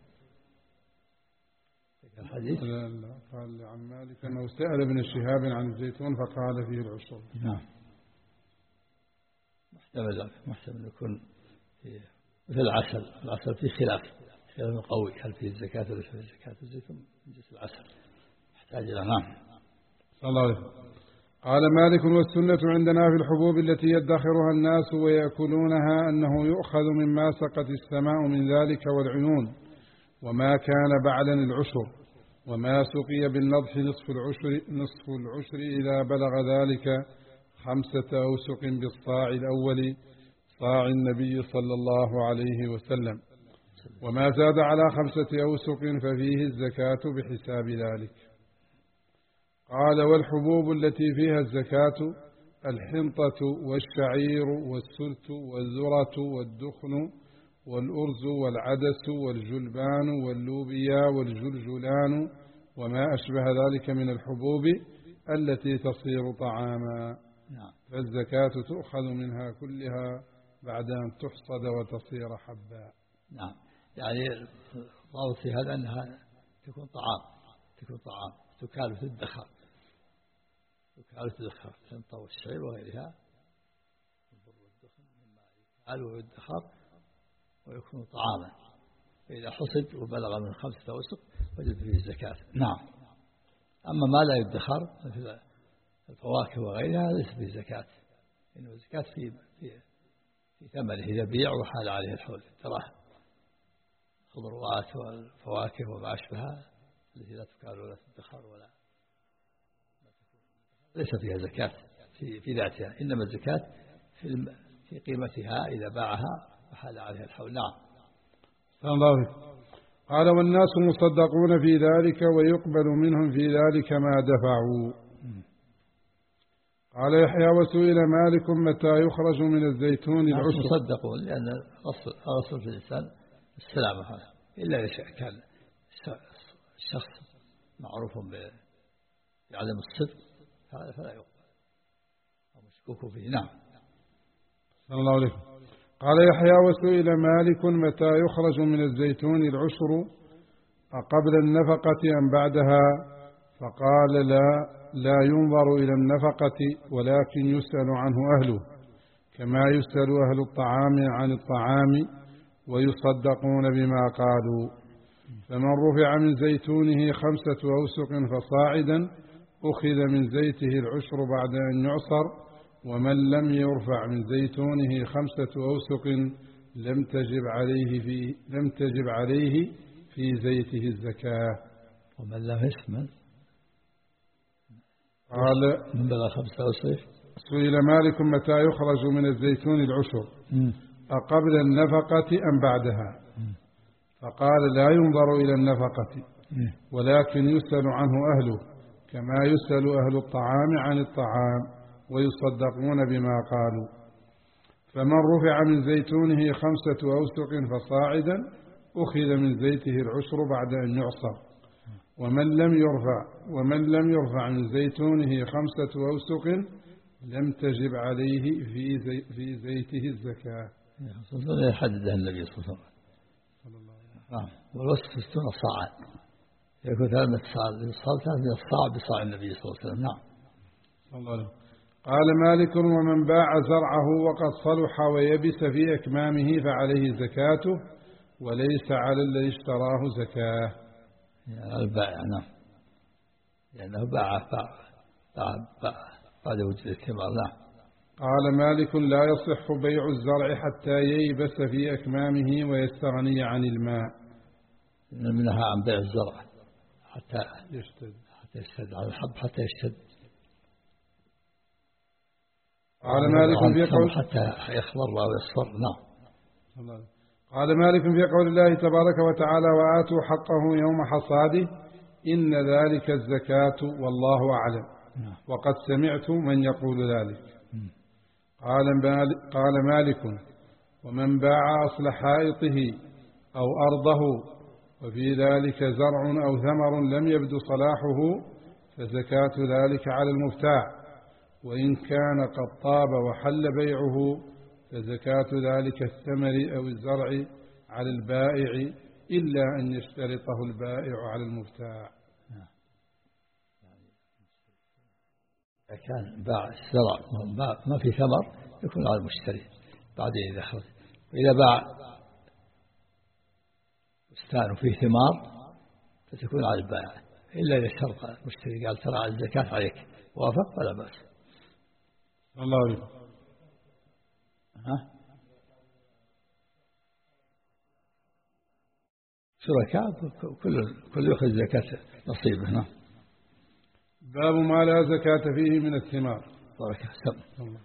ذكر الحديث. لا لا قال عن مالك أنه سأل ابن شهاب عن الزيتون فقال فيه العشر. نعم. محتمل محتمل يكون مثل العسل، العسل فيه خلاف خلاف قوي، هل فيه الزكاة ولا فيه الزكاة؟ الزيتون من جنس العسل يحتاج إلى. نعم. صلى الله عليه. قال مالك والسنة عندنا في الحبوب التي يدخرها الناس ويأكلونها أنه يؤخذ مما سقت السماء من ذلك والعيون، وما كان بعلا العشر، وما سقي بالنضح نصف العشر نصف العشر إذا بلغ ذلك خمسة أوسق بالصاع الأول صاع النبي صلى الله عليه وسلم، وما زاد على خمسة أوسق ففيه الزكاة بحساب ذلك. قال والحبوب التي فيها الزكاة الحنطة والشعير والسلت والذرة والدخن والأرز والعدس والجلبان واللوبيا والجلجلان وما أشبه ذلك من الحبوب التي تصير طعاما، فالزكاة تؤخذ منها كلها بعد أن تحصد وتصير حبا. نعم. يعني ضابط في هذا أنها تكون طعام، تكون طعام تكال وتدخر، تكال وتدخر الحنطة والشعير وغيرها، البر والدخن مما يكال ويدخر ويكون طعاما، فإذا حصد وبلغ من خمسة أوسق وجد فيه الزكاة. نعم. أما ما لا يدخر مثل الفواكه وغيرها ليس فيه زكاة، إنما الزكاة في في في ثمنه إذا بيع وحال عليه الحول، تراه الخضروات والفواكه وما أشبهها التي لا تكال ولا تدخر ولا ليس فيها زكاة في في ذاتها، إنما الزكاة في في قيمتها إذا باعها وحال عليها الحول. نعم. الله. قال والناس مصدقون في ذلك ويقبل منهم في ذلك ما دفعوا. قال يحيى وسئل مالك متى يخرج من الزيتون العشر. مصدقون لأن الأصل في الإنسان السلامة هذا، إلا إذا كان الشخص معروف بعدم الصدق هذا فلا يقبل أو مشكوك فيه. نعم. صلى الله عليه. قال يحيى وسئل مالك متى يخرج من الزيتون العشر أقبل النفقة أم بعدها؟ فقال لا لا ينظر إلى النفقة ولكن يسأل عنه أهله كما يسأل أهل الطعام عن الطعام ويصدقون بما قالوا. فمن رفع من زيتونه خمسة أوسق فصاعدا أخذ من زيته العشر بعد أن يعصر، ومن لم يرفع من زيتونه خمسة أوسق لم تجب عليه في لم تجب عليه في زيته الزكاة. ومن لم يشمل قال من بلغ خمسة أوسق. سئل مالك متى يخرج من الزيتون العشر أقبل النفقة أم بعدها؟ فقال لا ينظر إلى النفقة ولكن يسأل عنه أهله كما يسأل أهل الطعام عن الطعام ويصدقون بما قالوا. فمن رفع من زيتونه خمسة أوسق فصاعدا أخذ من زيته العشر بعد أن يعصر، ومن لم يرفع ومن لم يرفع من زيتونه خمسة أوسق لم تجب عليه في زي في زيته الزكاة. يحددها النبي صلى الله عليه وسلم. نعم. والوسط ستون صاعا، يكون ثلاثة صاع ثلاثة صاع بصاع النبي صلى الله عليه وسلم. نعم. الله عليه. قال مالك ومن باع زرعه وقد صلح ويبس في أكمامه فعليه زكاته وليس على الذي اشتراه زكاة. يعني البائع. نعم. لأنه باع باع باع باع بعد وجود الثمار. نعم. قال مالك لا يصح بيع الزرع حتى ييبس في أكمامه ويستغني عن الماء. منها عن بيع الزرع حتى يشتد حتى يشتد على الحب حتى يشتد. قال مالك في قول حتى يخضر ويصفر. نعم. قال مالك في قول الله تبارك وتعالى وآتوا حقه يوم حصاده إن ذلك الزكاة والله أعلم. نعم. وقد سمعت من يقول ذلك. قال مالك, قال مالك ومن باع أصل حائطه أو أرضه وفي ذلك زرع أو ثمر لم يبدو صلاحه فزكاة ذلك على المبتاع، وإن كان قد طاب وحل بيعه فزكاة ذلك الثمر أو الزرع على البائع إلا أن يشترطه البائع على المبتاع. إذا كان باع الزرع ما في ثمر يكون على المشتري بعدين إذا خرج، وإذا باع بستان وفيه ثمار فتكون على البائع إلا إذا شرط المشتري قال ترى الزكاة عليك وافق فلا بأس. الله عليك. ها شركاء كل كل يأخذ زكاة نصيبه. نعم. باب ما لا زكاة فيه من الثمار. بارك الله.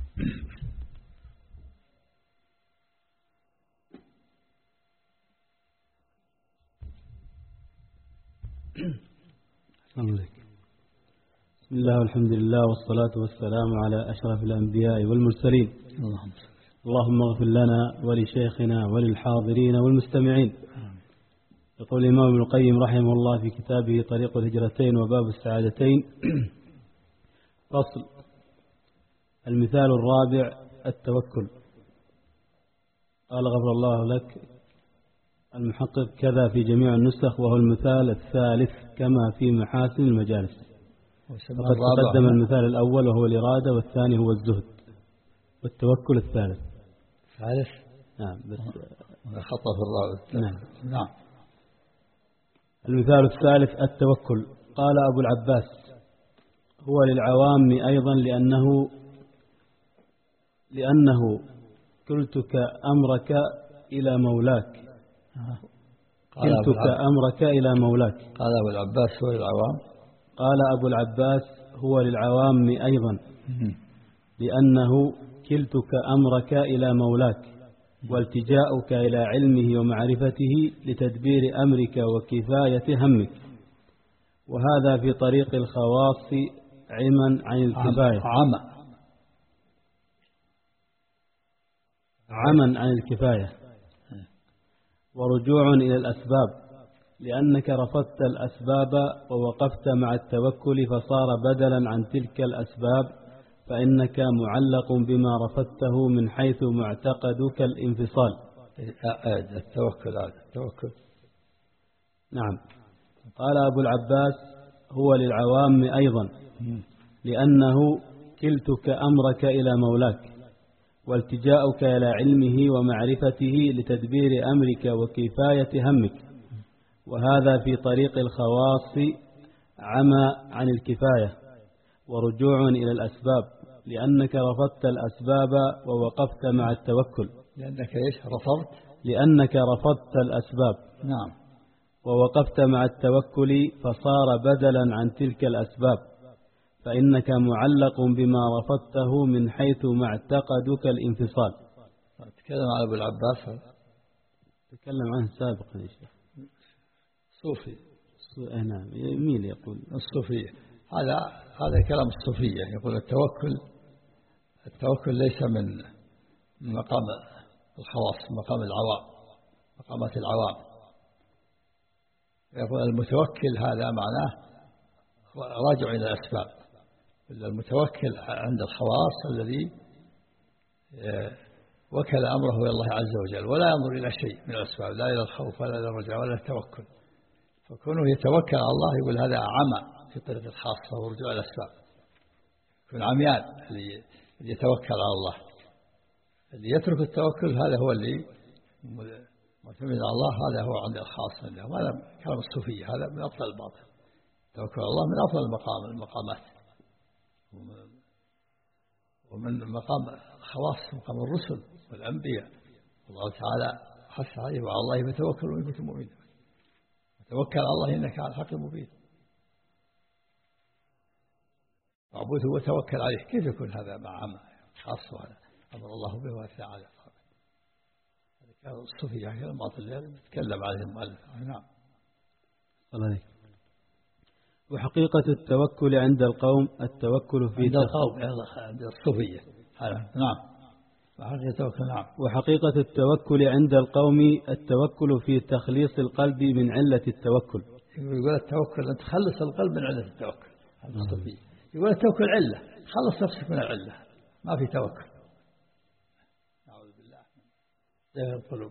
بسم الله والحمد لله والصلاة والسلام على أشرف الأنبياء والمرسلين. اللهم اللهم اغفر لنا ولشيخنا وللحاضرين والمستمعين. يقول الإمام ابن القيم رحمه الله في كتابه طريق الهجرتين وباب السعادتين فصل. المثال الرابع التوكل. قال غفر الله لك المحقق كذا في جميع النسخ، وهو المثال الثالث كما في محاسن المجالس. وقد تقدم المثال الأول وهو الإرادة، والثاني هو الزهد، والتوكل الثالث. ثالث. نعم بس خطأ في الراوي. نعم. نعم. المثال الثالث التوكل. قال أبو العباس هو للعوام أيضا لأنه لأنه كلتك أمرك إلى مولاك كلتك أمرك إلى مولاك. قال أبو العباس هو للعوام قال أبو العباس هو للعوام أيضا لأنه كلتك أمرك إلى مولاك والتجاؤك إلى علمه ومعرفته لتدبير أمرك وكفاية همك، وهذا في طريق الخواص عما عن الكفاية عما عما عن الكفاية ورجوع إلى الأسباب لأنك رفضت الأسباب ووقفت مع التوكل فصار بدلا عن تلك الأسباب، فإنك معلق بما رفضته من حيث معتقدك الانفصال. التوكل هذا التوكل. نعم. قال أبو العباس هو للعوام أيضا لأنه كلتك أمرك إلى مولاك والتجاؤك إلى علمه ومعرفته لتدبير أمرك وكفاية همك، وهذا في طريق الخواص عمى عن الكفاية ورجوع إلى الأسباب لأنك رفضت الأسباب ووقفت مع التوكل. لأنك إيش رفضت؟ لأنك رفضت الأسباب. نعم. ووقفت مع التوكل فصار بدلا عن تلك الأسباب، فإنك معلق بما رفضته من حيث معتقدك الانفصال. تكلم عن أبو العباس. تكلم عنه سابقا يا شيخ. صوفي. نعم. مين يقول الصوفية؟ هذا هذا كلام الصوفية. يقول التوكل التوكل ليس من مقام الخواص، مقام العوام، مقامات العوام. يقول المتوكل هذا معناه راجع إلى الأسباب. المتوكل عند الخواص الذي وكل أمره إلى الله عز وجل ولا ينظر إلى شيء من الأسباب، لا إلى الخوف ولا إلى الرجاء ولا التوكل، فكونه يتوكل على الله يقول هذا عمى في طريق الخاصة ورجوع الأسباب. يكون عميان اللي يتوكل على الله. اللي يترك التوكل هذا هو اللي معتمد على الله، هذا هو عند الخاص. هذا كلام الصوفية، هذا من أفضل الباطل. توكل على الله من أفضل المقام المقامات، ومن مقام الخواص مقام الرسل والأنبياء. الله تعالى حث عليه وعلى الله فتوكلوا إن كنتم مؤمنين. توكل على الله إنك على الحق المبين. اعبده وتوكل عليه. كيف يكون هذا مع عمى خاص؟ وهذا أمر الله به وأثنى عليه. هذا كان الصوفية كلام باطل يتكلم عليه المؤلف. نعم. الله عليك. وحقيقة التوكل عند القوم التوكل في عند القوم عند الصوفية. نعم. وحقيقة التوكل. نعم. وحقيقة التوكل عند القوم التوكل في تخليص القلب من علة التوكل. يقول التوكل أن تخلص القلب من علة التوكل. هذا الصوفية. يقول التوكل علة، خلص نفسك من العلة، ما في توكل. نعوذ بالله من القلوب.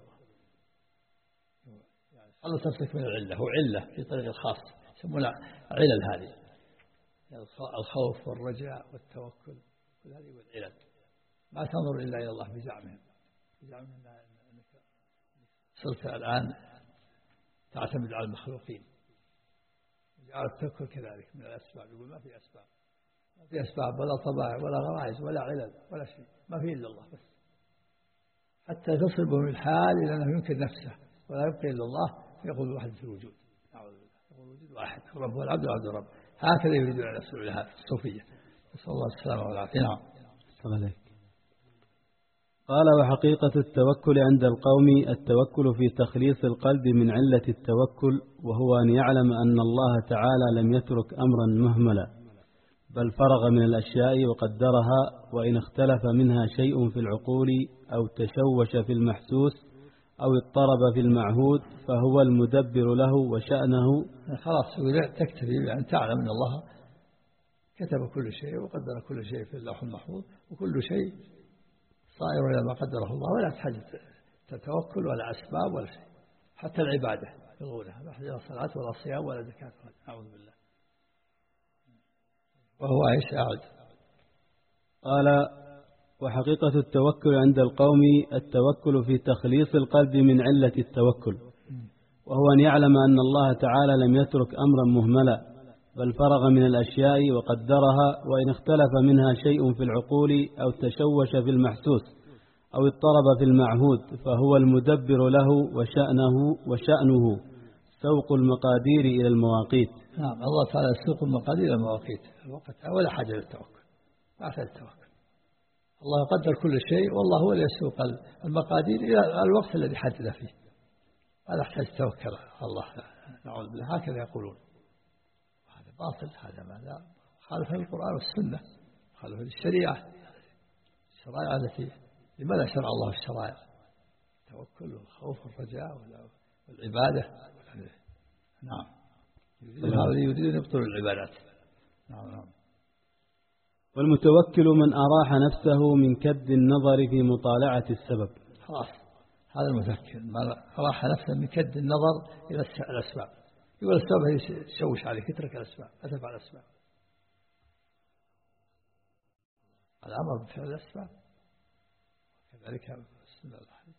يعني خلص نفسك من العلة، هو علة في طريق الخاص يسمونها علل. هذه الخوف والرجاء والتوكل كل هذه والعلل. ما تنظر إلا إلى الله بزعمهم بزعمهم أنك صرت الآن تعتمد على المخلوقين. جعل التوكل كذلك من الأسباب. يقول ما في أسباب، ما في أسباب ولا طبائع ولا غرائز ولا علل ولا شيء، ما في إلا الله بس. حتى تصل بهم الحال إلى أنه ينكر نفسه ولا يبقي إلا الله، يقول واحد في الوجود. نعوذ بالله. يقول وجود واحد، الرب هو العبد والعبد الرب. هكذا يريدون أن يصلوا إلى هذا الصوفية. نسأل الله السلامة والعافية. نعم. عليك. قال وحقيقة التوكل عند القوم التوكل في تخليص القلب من علة التوكل، وهو أن يعلم أن الله تعالى لم يترك أمرا مهملا، بل فرغ من الأشياء وقدرها، وإن اختلف منها شيء في العقول أو تشوش في المحسوس أو اضطرب في المعهود فهو المدبر له وشأنه. خلاص تكتفي بأن تعلم أن الله كتب كل شيء وقدر كل شيء في اللوح المحفوظ، وكل شيء صائر إلى ما قدره الله، ولا تحتاج تتوكل ولا أسباب ولا شيء. حتى العبادة يلغونها، ما يحتاج صلاة ولا صيام ولا زكاة. أعوذ بالله. وهو ايش أعد؟ قال وحقيقة التوكل عند القوم التوكل في تخليص القلب من علة التوكل، وهو أن يعلم أن الله تعالى لم يترك أمرا مهملا، بل فرغ من الأشياء وقدرها، وإن اختلف منها شيء في العقول أو تشوش في المحسوس أو اضطرب في المعهود فهو المدبر له، وشأنه وشأنه سوق المقادير إلى المواقيت. نعم، الله تعالى يسوق المقادير إلى المواقيت، الوقت ولا حاجة للتوكل، ما يحتاج التوكل. الله يقدر كل شيء، والله هو اللي يسوق المقادير إلى الوقت الذي حدد فيه، هذا يحتاج توكل الله. نعوذ بالله، هكذا يقولون. هذا باطل، هذا ماذا خالف القرآن والسنة، خالف الشريعة، الشرائع التي لماذا شرع الله الشرائع؟ التوكل والخوف والرجاء والعبادة. نعم، هؤلاء يريدون يبطلوا العبادات. نعم نعم. والمتوكل من أراح نفسه من كد النظر في مطالعة السبب. خلاص، هذا المتوكل من أراح نفسه من كد النظر إلى الأسباب. يقول السبب هي تشوش عليك، اترك الأسباب، لا تفعل الأسباب. الأمر بفعل الأسباب، كذلك السنة الحديث.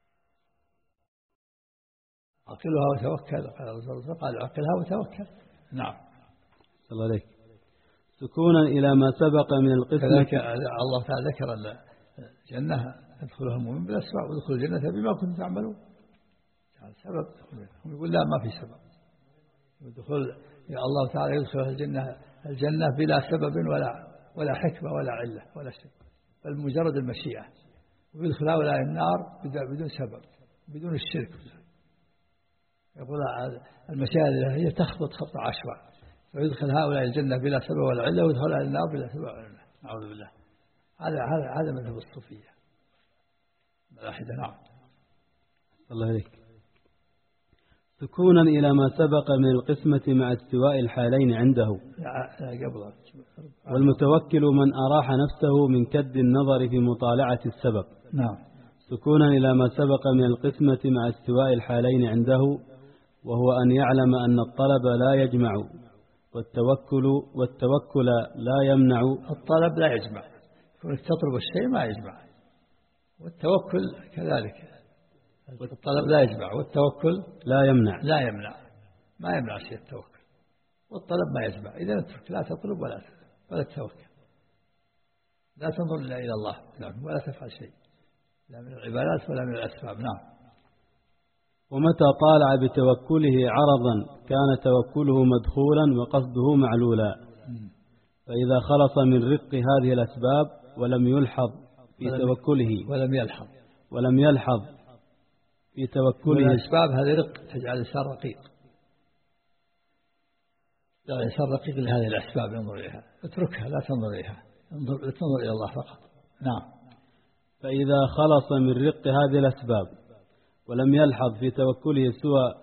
عقلها وتوكل، قال الرسول قال عقلها وتوكل. نعم. صلى الله عليك. سكونا إلى ما سبق من القسم. كذلك الله تعالى ذكر الجنة يدخلها المؤمن بالأسباب، ويدخل الجنة بما كنتم تعملون. سبب، هم يقول لا ما في سبب. يدخل الله تعالى يدخل الجنة الجنة بلا سبب ولا ولا حكمة ولا علة ولا شيء، بل مجرد المشيئة. ويدخل هؤلاء النار بدون سبب، بدون الشرك. يقول المشيئة هي تخبط خط عشواء، ويدخل هؤلاء الجنة بلا سبب ولا علة، ويدخل هؤلاء النار بلا سبب ولا علة. أعوذ بالله. هذا هذا هذا مذهب الصوفية ملاحدة. نعم. الله عليك. سكونا إلى ما سبق من القسمة مع استواء الحالين عنده. قبل. والمتوكل من أراح نفسه من كد النظر في مطالعة السبب. نعم. سكونا إلى ما سبق من القسمة مع استواء الحالين عنده، وهو أن يعلم أن الطلب لا يجمع، والتوكل والتوكل لا يمنع. الطلب لا يجمع، كونك تطلب الشيء ما يجمع، والتوكل كذلك. الطلب لا يجمع، والتوكل لا يمنع. لا يمنع، ما يمنع شيء التوكل، والطلب ما يجمع. إذا اترك، لا تطلب ولا ولا تتوكل، لا تنظر إلا إلى الله ولا تفعل شيء، لا من العبادات ولا من الأسباب. نعم. ومتى طالع بتوكله عرضا كان توكله مدخولا وقصده معلولا، فإذا خلص من رق هذه الأسباب ولم يلحظ في توكله ولم يلحظ ولم يلحظ في توكله الأسباب، هذه رق تجعل الإنسان رقيق، تجعل الإنسان رقيق لهذه الأسباب، ينظر إليها، اتركها، لا تنظر إليها، انظر تنظر إلى الله فقط. نعم. فإذا خلص من رق هذه الأسباب ولم يلحظ في توكله سوى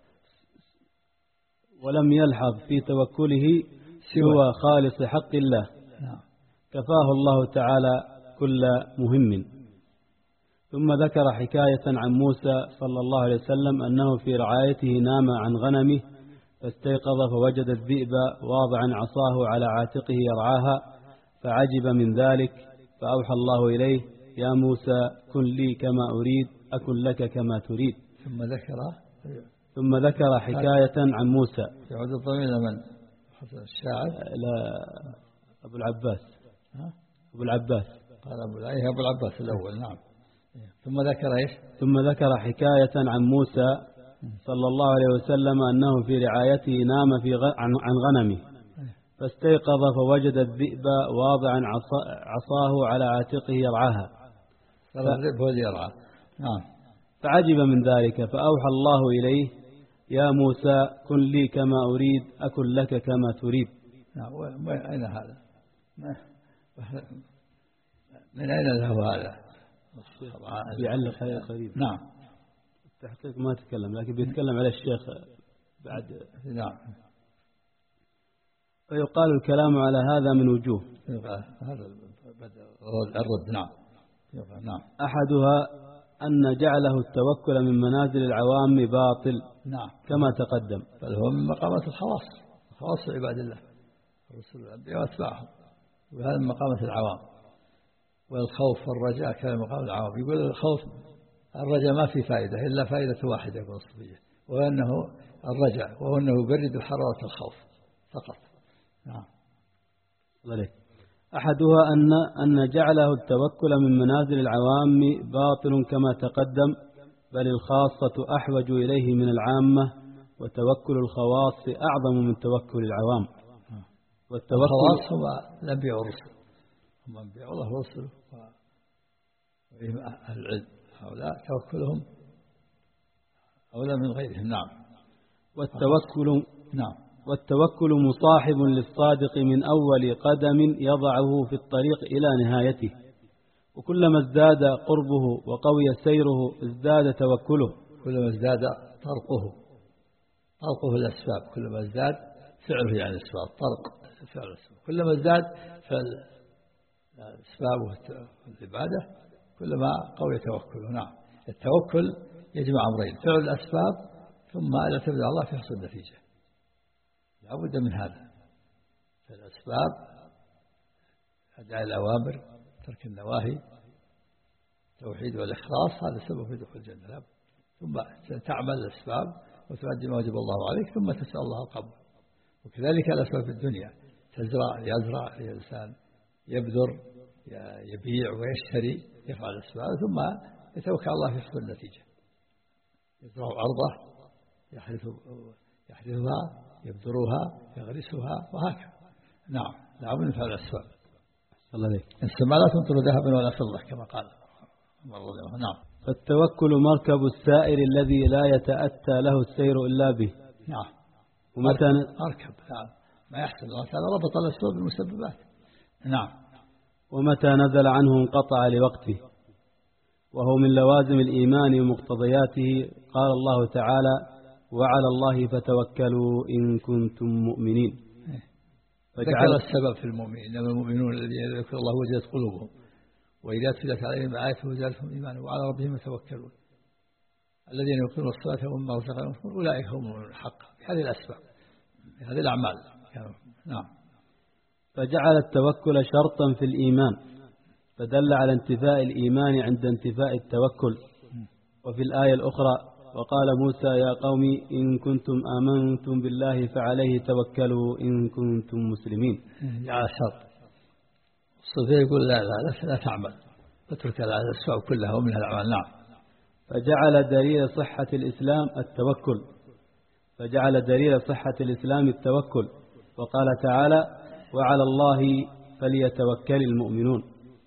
ولم يلحظ في توكله سوى خالص حق الله، كفاه الله تعالى كل مهم. ثم ذكر حكاية عن موسى صلى الله عليه وسلم أنه في رعايته نام عن غنمه فاستيقظ فوجد الذئب واضعا عصاه على عاتقه يرعاها، فعجب من ذلك، فأوحى الله إليه: يا موسى كن لي كما أريد أكن لك كما تريد. ثم ذكر ثم ذكر حكاية عن موسى. يعود الضمير من الشاعر إلى أبو العباس. أبو العباس قال أبو العيه أبو العباس الأول. نعم. ثم ذكر إيش؟ ثم ذكر حكاية عن موسى صلى الله عليه وسلم أنه في رعايته نام في غ... عن... عن غنمه فاستيقظ فوجد الذئب واضعا عصا... عصاه على عاتقه يرعاها. الذئب هو اللي يرعى. نعم. فعجب من ذلك، فأوحى الله إليه: يا موسى كن لي كما أريد أكن لك كما تريد. نعم. أين هذا؟ من أين له هذا؟ بيعلق عليه قريب. نعم. التحقيق ما تكلم، لكن بيتكلم على الشيخ بعد. نعم. فيقال الكلام على هذا من وجوه. هذا الرد. نعم. نعم. أحدها أن جعله التوكل من منازل العوام باطل. نعم. كما تقدم. بل هو من مقامات الخواص، خواص عباد الله الرسل والأنبياء وأتباعهم، وهذا من مقامات العوام. والخوف والرجاء كان مقام العوام. يقول الخوف الرجاء ما في فائدة إلا فائدة واحدة يقول الصوفية، وهو أنه الرجاء، وهو أنه يبرد حرارة الخوف، فقط. نعم. عليك. أحدها أن أن جعله التوكل من منازل العوام باطل كما تقدم، بل الخاصة أحوج إليه من العامة، وتوكل الخواص أعظم من توكل العوام. والتوكل الخواص هم الأنبياء والرسل، هم أنبياء الله ورسله وهم أهل العلم، هؤلاء توكلهم أولى من غيرهم. نعم. والتوكل نعم. والتوكل مصاحب للصادق من أول قدم يضعه في الطريق إلى نهايته، وكلما ازداد قربه وقوي سيره ازداد توكله. كلما ازداد طرقه طرقه الأسباب، كلما ازداد فعله يعني الأسباب، طرق فعل الأسباب، كلما ازداد فعل الأسباب والعبادة كلما قوي توكله. نعم. التوكل يجمع أمرين: فعل الأسباب ثم الاعتماد على الله في حصول النتيجة. لا بد من هذا، فالأسباب أداء الأوامر، ترك النواهي، التوحيد والإخلاص، هذا سبب في دخول الجنة. لا بد. ثم تعمل الأسباب وتؤدي ما وجب الله عليك، ثم تسأل الله القبول. وكذلك الأسباب في الدنيا، تزرع يزرع الإنسان، يبذر، يبيع ويشتري، يفعل الأسباب ثم يتوكل على الله في حصول النتيجة. يزرع أرضه، يحرث يحرثها، يبذرها، يغرسها، وهكذا. نعم. لا بد من فعل الأسباب. الله عليك. السماء لا تمطر ذهبا ولا فضة كما قال. نعم. فالتوكل مركب السائر الذي لا يتأتى له السير إلا به. نعم. ومتى مركب نعم ما يحصل الله تعالى ربط الأسباب بالمسببات. نعم. ومتى نزل عنه انقطع لوقته، وهو من لوازم الإيمان ومقتضياته. قال الله تعالى: وعلى الله فتوكلوا إن كنتم مؤمنين. ذكر السبب في المؤمنين: إنما المؤمنون الذين ذكر الله وجلت قلوبهم وإذا تلت عليهم آياته زادتهم إيمانا وعلى ربهم يتوكلون الذين يقيمون الصلاة ومما رزقناهم ينفقون أولئك هم المؤمنون حقا. بهذه الأسباب، بهذه الأعمال. نعم. فجعل التوكل شرطا في الإيمان، فدل على انتفاء الإيمان عند انتفاء التوكل. وفي الآية الأخرى: وقال موسى يا قوم إن كنتم آمنتم بالله فعليه توكلوا إن كنتم مسلمين. جعل شرط. الصوفية يقول لا لا لا تعمل، اترك الأسباب كلها ومنها الأعمال. نعم. فجعل دليل صحة الإسلام التوكل فجعل دليل صحة الإسلام التوكل وقال تعالى: وعلى الله فليتوكل المؤمنون.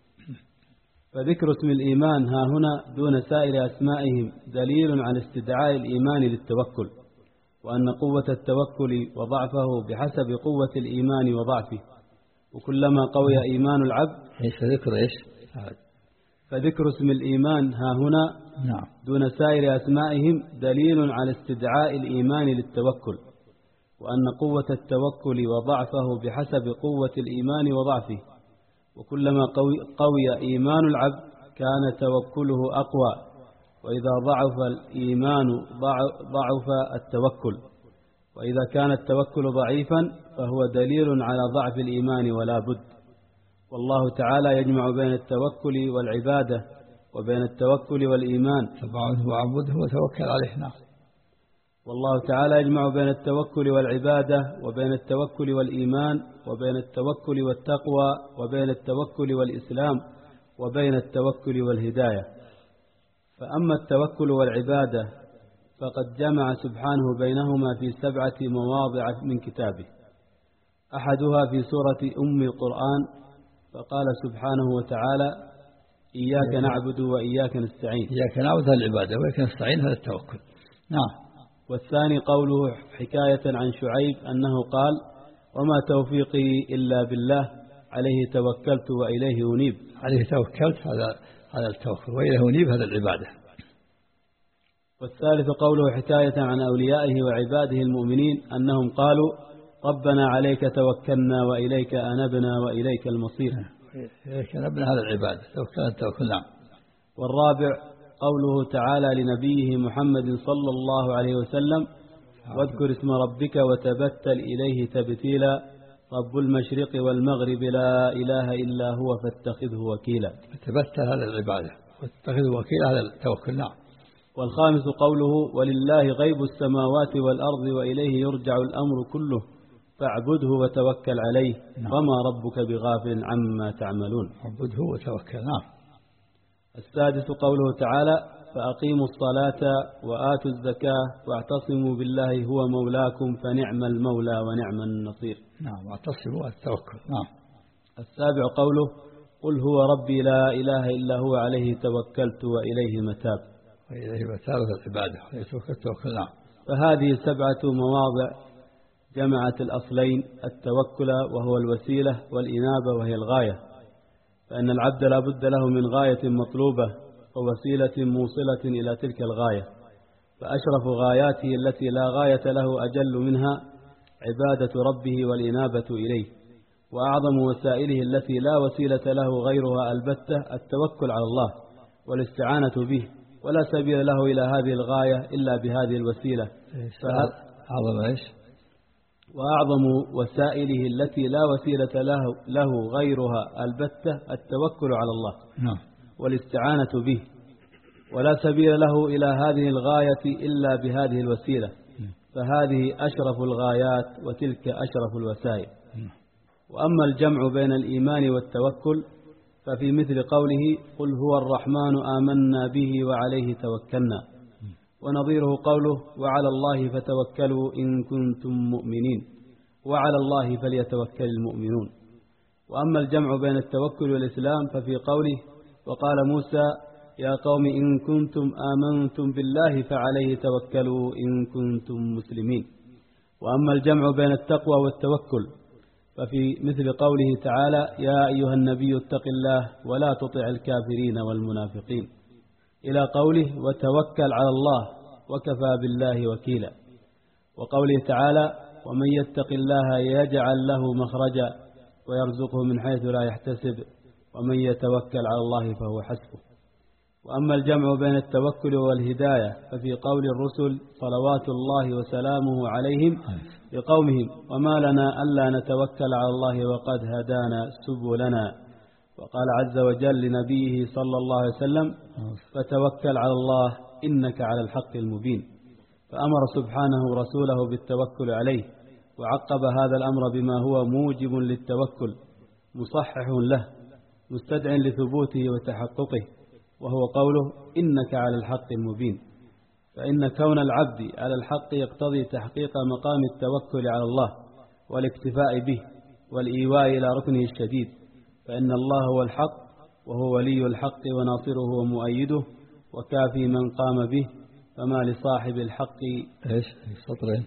فذكر اسم الإيمان ها هنا دون سائر أسمائهم دليل على استدعاء الإيمان للتوكل، وأن قوة التوكل وضعفه بحسب قوة الإيمان وضعفه، وكلما قوي إيمان العبد. فذكر إيش؟ فذكر اسم الإيمان ها هنا نعم. دون سائر أسمائهم دليل على استدعاء الإيمان للتوكل، وأن قوة التوكل وضعفه بحسب قوة الإيمان وضعفه، وكلما قوي, قوي إيمان العبد كان توكله أقوى، وإذا ضعف الإيمان ضعف التوكل، وإذا كان التوكل ضعيفا فهو دليل على ضعف الإيمان ولا بد. والله تعالى يجمع بين التوكل والعبادة وبين التوكل والإيمان. فبعده وعبده وتوكل عليه. نعم. والله تعالى يجمع بين التوكل والعبادة وبين التوكل والإيمان وبين التوكل والتقوى وبين التوكل والإسلام وبين التوكل والهداية. فأما التوكل والعبادة فقد جمع سبحانه بينهما في سبعة مواضع من كتابه، أحدها في سورة أم القرآن، فقال سبحانه وتعالى: إياك نعبد وإياك نستعين. إياك نعبد هذه العبادة وإياك نستعين هذا التوكل. نعم. والثاني قوله حكاية عن شعيب أنه قال: وما توفيقي إلا بالله عليه توكلت وإليه أنيب. عليه توكلت هذا هذا التوكل، وإليه أنيب هذا العبادة. والثالث قوله حكاية عن أوليائه وعباده المؤمنين أنهم قالوا: ربنا عليك توكلنا وإليك أنبنا وإليك المصير. إليك أنبنا هذا العبادة توكلنا التوكل. نعم. والرابع قوله تعالى لنبيه محمد صلى الله عليه وسلم: واذكر اسم ربك وتبتل إليه تبتيلا رب المشرق والمغرب لا إله إلا هو فاتخذه وكيلا. تبتل هذا العبادة واتخذه وكيلا هذا التوكل. نعم. والخامس قوله: ولله غيب السماوات والأرض وإليه يرجع الأمر كله فاعبده وتوكل عليه وما ربك بغافل عما تعملون. اعبده وتوكل. نعم. السادس قوله تعالى: فأقيموا الصلاة وآتوا الزكاة واعتصموا بالله هو مولاكم فنعم المولى ونعم النصير. نعم. واعتصموا التوكل. نعم. السابع قوله: قل هو ربي لا إله إلا هو عليه توكلت وإليه متاب. وإليه متاب العبادة وإليه توكل. نعم. فهذه سبعة مواضع جمعت الأصلين التوكل وهو الوسيلة والإنابة وهي الغاية، فإن العبد لا بد له من غاية مطلوبة ووسيلة موصلة إلى تلك الغاية، فأشرف غاياته التي لا غاية له أجل منها عبادة ربه والإنابة إليه، وأعظم وسائله التي لا وسيلة له غيرها البتة التوكل على الله والاستعانة به، ولا سبيل له إلى هذه الغاية إلا بهذه الوسيلة. أعظم إيش؟ وأعظم وسائله التي لا وسيلة له, له غيرها البتة التوكل على الله نعم. والاستعانة به، ولا سبيل له إلى هذه الغاية إلا بهذه الوسيلة، فهذه أشرف الغايات وتلك أشرف الوسائل. وأما الجمع بين الإيمان والتوكل ففي مثل قوله: قل هو الرحمن آمنا به وعليه توكلنا، ونظيره قوله: وعلى الله فتوكلوا إن كنتم مؤمنين، وعلى الله فليتوكل المؤمنون. وأما الجمع بين التوكل والإسلام ففي قوله: وقال موسى يا قوم إن كنتم آمنتم بالله فعليه توكلوا إن كنتم مسلمين. وأما الجمع بين التقوى والتوكل ففي مثل قوله تعالى: يا أيها النبي اتق الله ولا تطع الكافرين والمنافقين، إلى قوله: وتوكل على الله وكفى بالله وكيلا. وقوله تعالى: ومن يتق الله يجعل له مخرجا ويرزقه من حيث لا يحتسب ومن يتوكل على الله فهو حسبه. وأما الجمع بين التوكل والهداية ففي قول الرسل صلوات الله وسلامه عليهم لقومهم: وما لنا ألا نتوكل على الله وقد هدانا سبلنا. وقال عز وجل لنبيه صلى الله عليه وسلم: فتوكل على الله إنك على الحق المبين. فأمر سبحانه رسوله بالتوكل عليه، وعقب هذا الأمر بما هو موجب للتوكل مصحح له مستدع لثبوته وتحققه، وهو قوله: إنك على الحق المبين. فإن كون العبد على الحق يقتضي تحقيق مقام التوكل على الله والاكتفاء به والإيواء إلى ركنه الشديد، فإن الله هو الحق وهو ولي الحق وناصره ومؤيده وكافي من قام به، فما لصاحب الحق إيش سطرين.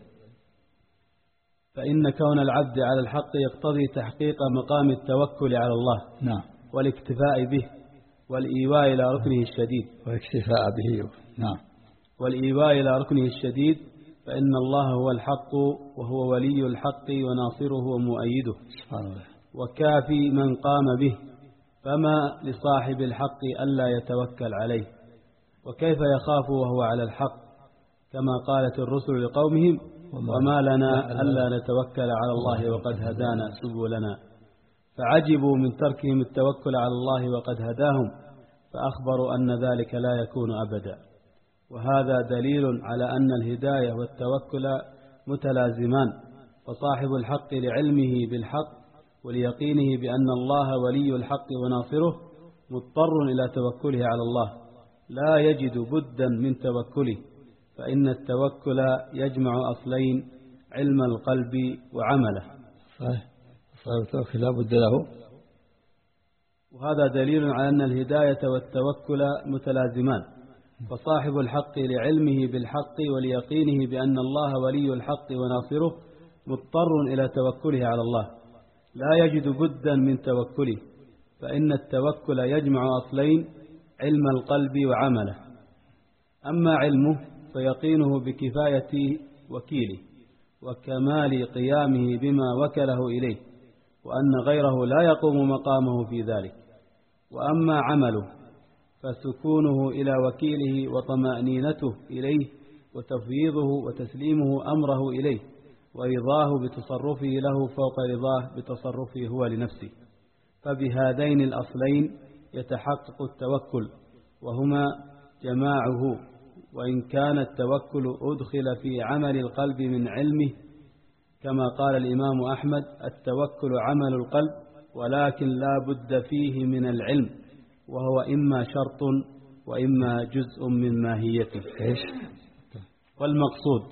فإن كون العبد على الحق يقتضي تحقيق مقام التوكل على الله نعم. والاكتفاء به والإيواء إلى ركنه الشديد والاكتفاء به نعم. والإيواء إلى ركنه الشديد، فإن الله هو الحق وهو ولي الحق وناصره ومؤيده سبحان الله، وكافي من قام به، فما لصاحب الحق ألا يتوكل عليه، وكيف يخاف وهو على الحق، كما قالت الرسل لقومهم: وما لنا ألا نتوكل على الله وقد هدانا سبلنا. فعجبوا من تركهم التوكل على الله وقد هداهم، فأخبروا أن ذلك لا يكون أبدا. وهذا دليل على أن الهداية والتوكل متلازمان، فصاحب الحق لعلمه بالحق وليقينه بأن الله ولي الحق وناصره مضطر إلى توكله على الله، لا يجد بدا من توكله، فإن التوكل يجمع أصلين: علم القلب وعمله. صحيح، صاحب التوكل لا بد له. وهذا دليل على أن الهداية والتوكل متلازمان، فصاحب الحق لعلمه بالحق وليقينه بأن الله ولي الحق وناصره مضطر إلى توكله على الله، لا يجد بدا من توكله، فإن التوكل يجمع أصلين: علم القلب وعمله. أما علمه فيقينه بكفاية وكيله وكمال قيامه بما وكله إليه، وأن غيره لا يقوم مقامه في ذلك. وأما عمله فسكونه إلى وكيله وطمأنينته إليه وتفويضه وتسليمه أمره إليه ورضاه بتصرفه له فوق رضاه بتصرفه هو لنفسه. فبهذين الأصلين يتحقق التوكل، وهما جماعه. وإن كان التوكل أدخل في عمل القلب من علمه كما قال الإمام أحمد: التوكل عمل القلب، ولكن لا بد فيه من العلم، وهو إما شرط وإما جزء من ماهيته. إيش؟ والمقصود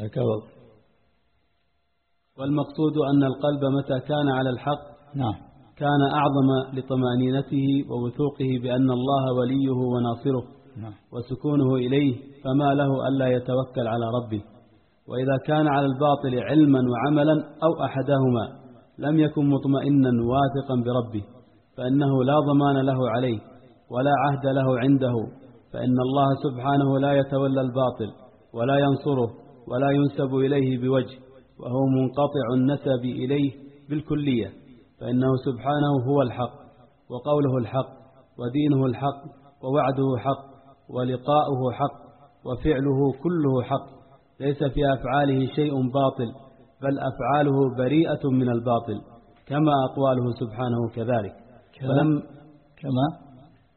والمقصود أن القلب متى كان على الحق نعم كان أعظم لطمأنينته ووثوقه بأن الله وليه وناصره نعم وسكونه إليه، فما له ألا يتوكل على ربه. وإذا كان على الباطل علما وعملا أو أحدهما لم يكن مطمئنا واثقا بربه، فإنه لا ضمان له عليه ولا عهد له عنده، فإن الله سبحانه لا يتولى الباطل ولا ينصره ولا ينسب إليه بوجه، وهو منقطع النسب إليه بالكلية، فإنه سبحانه هو الحق، وقوله الحق، ودينه الحق، ووعده حق، ولقاؤه حق، وفعله كله حق، ليس في أفعاله شيء باطل، بل أفعاله بريئة من الباطل، كما أقواله سبحانه كذلك. ولم كما